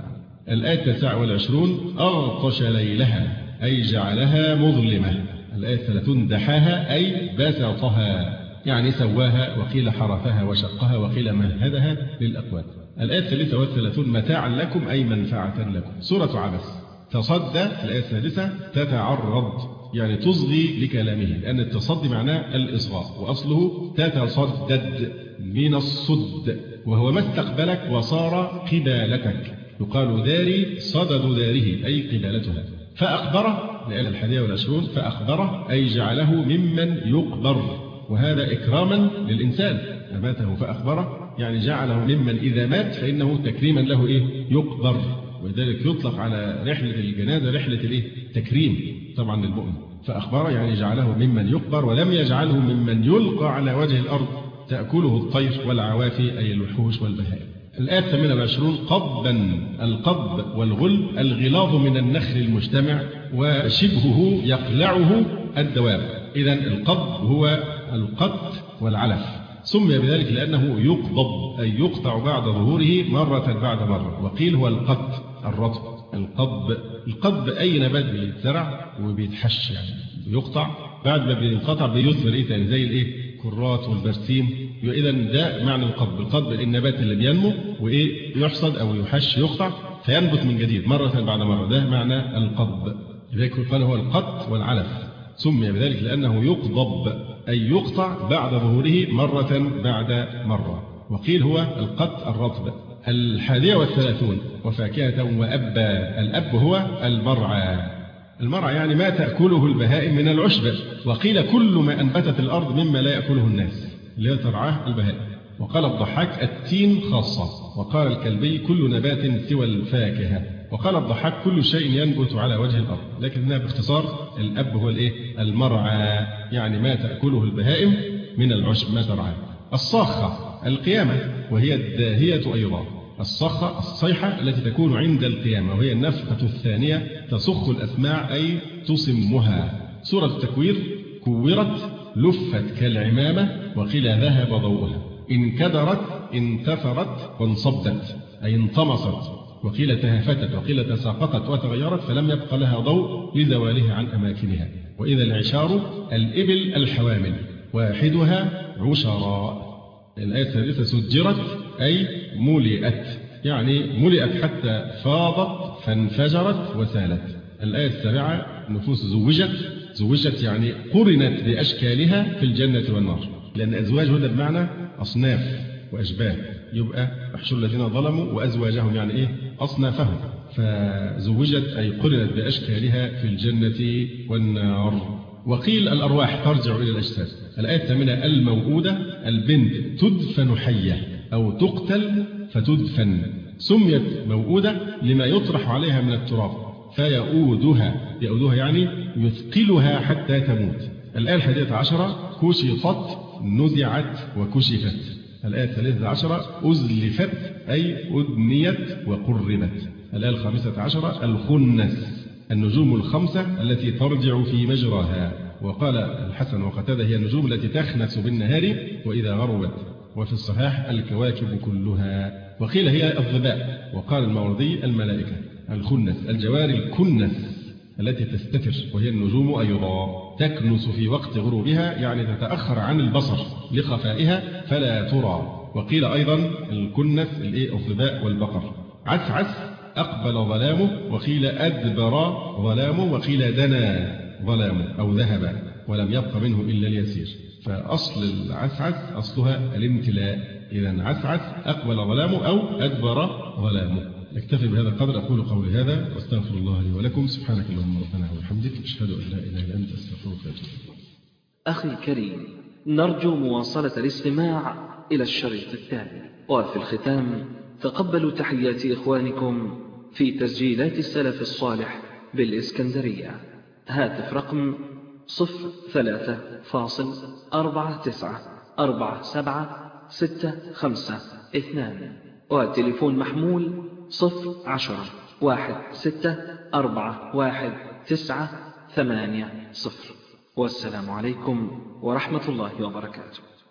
الآية التاسعة والعشرون أغطش ليلها أي جعلها مظلمة. الآية الثلاثون دحاها أي بسطها يعني سواها، وقيل حرفها وشقها، وقيل مهدها للأقوات. الآية الثالثة والثلاثون متاعا لكم أي منفعة لكم. سورة عبس. تصدى الآية السادسة تتعرض يعني تصغي لكلامه، لأن التصدي معناه الإصغاء، وأصله تتصدد من الصد، وهو ما استقبلك وصار قبالتك. يقال داري صدد داره أي قبالتها. فأخبره الآية الحادية والعشرون فأخبره أي جعله ممن يقبر، وهذا إكراما للإنسان. أماته فأخبره يعني جعله ممن إذا مات فإنه تكريما له إيه يقبر، ولذلك يطلق على رحلة الجنازة رحلة الإيه تكريم طبعا للمؤمن. فأخبره يعني جعله ممن يقبر، ولم يجعله ممن يلقى على وجه الأرض تأكله الطير والعوافي أي الوحوش والبهائم. الآية الثامنة والعشرون قضبا. القضب والغلب الغلاظ من النخل المجتمع وشبهه يقلعه الدواب. إذن القضب هو القط والعلف، سمي بذلك لأنه يقضب أي يقطع بعد ظهوره مرة بعد مرة، وقيل هو القط الرطب. القضب القضب أي نبات بيتزرع وبيتحش يعني يقطع، بعد ما بينقطع بيثمر إيه تاني زي الإيه كرات والبرسيم. إذا ده معنى القضب. القضب النبات اللي بينمو وإيه يحصد أو يحش يقطع فينبت من جديد مرة بعد مرة، ده معنى القضب. لذلك قال هو القط والعلف، سمي بذلك لأنه يقضب أي يقطع بعد ظهوره مرة بعد مرة، وقيل هو القط الرطب. الحادية والثلاثون وفاكهة وأبا. الأب هو المرعى. المرعى يعني ما تأكله البهائم من العشب، وقيل كل ما أنبتت الأرض مما لا يأكله الناس اللي ترعاه البهائم. وقال الضحاك التين خاصة، وقال الكلبي كل نبات سوى الفاكهة، وقال الضحاك كل شيء ينبت على وجه الأرض، لكنها باختصار الأب هو الإيه المرعى يعني ما تأكله البهائم من العشب ما ترعاه. الصاخة القيامة وهي الداهية أيضا. الصخة الصيحة التي تكون عند القيامة، وهي النفخة الثانية تصخ الأسماع أي تصمها. سورة التكوير كورت لفت كالعمامة، وقيل ذهب ضوءها. انكدرت انتثرت وانصبت أي انطمست، وقيل تهافتت، وقيل تساقطت وتغيرت فلم يبق لها ضوء لزوالها عن أماكنها. وإذا العشار الإبل الحوامل واحدها عشراء. الآية الثالثة سجرت أي ملئت يعني ملئت حتى فاضت فانفجرت وسالت. الآية السابعة نفوس زوجت. زوجت يعني قرنت بأشكالها في الجنة والنار، لأن أزواج هنا بمعنى أصناف وأشباه، يبقى احشر الذين ظلموا وأزواجهم يعني إيه أصنافهم. فزوجت أي قرنت بأشكالها في الجنة والنار. وقيل الأرواح ترجع إلى الأجساد. الآية الثامنة الموؤودة. البنت تدفن حية أو تقتل فتدفن، سميت موؤودة لما يطرح عليها من التراب فيؤودها. يؤودها يعني يثقلها حتى تموت. الآية الحادية عشرة كشطت نزعت وكشفت. الآية الثالثة عشرة أزلفت أي أدنيت وقربت. الآية الخامسة عشرة الخنس النجوم الخمسة التي ترجع في مجراها. وقال الحسن وقتادة هي النجوم التي تخنس بالنهار وإذا غربت. وفي الصحاح الكواكب كلها. وقيل هي الظباء. وقال الماوردي الملائكة. الخنس الجواري الكنس التي تستتر، وهي النجوم أيضا تكنس في وقت غروبها يعني تتأخر عن البصر لخفائها فلا ترى. وقيل أيضا الكنس الظباء والبقر. عسعس أقبل ظلامه، وقيل أدبر ظلامه، وقيل دنا ظلامه أو ذهب ولم يبق منه إلا اليسير. فأصل العسعس أصلها الامتلاء. إذا عسعس أقبل ظلامه أو أدبر ظلامه. اكتفي بهذا القدر. أقول قولي هذا واستغفر الله لي ولكم. سبحانك اللهم ربنا وبحمدك أشهد أن لا إله إلا أنت أستغفرك وأتوب إليك. أخي الكريم، نرجو مواصلة الاستماع إلى الشريط التالي. وفي الختام تقبلوا تحيات إخوانكم في تسجيلات السلف الصالح بالإسكندرية. هاتف رقم صفر ثلاثة فاصل أربعة تسعة أربعة سبعة ستة خمسة اثنان، وتليفون محمول صفر عشرة واحد ستة أربعة واحد تسعة ثمانية صفر. والسلام عليكم ورحمة الله وبركاته.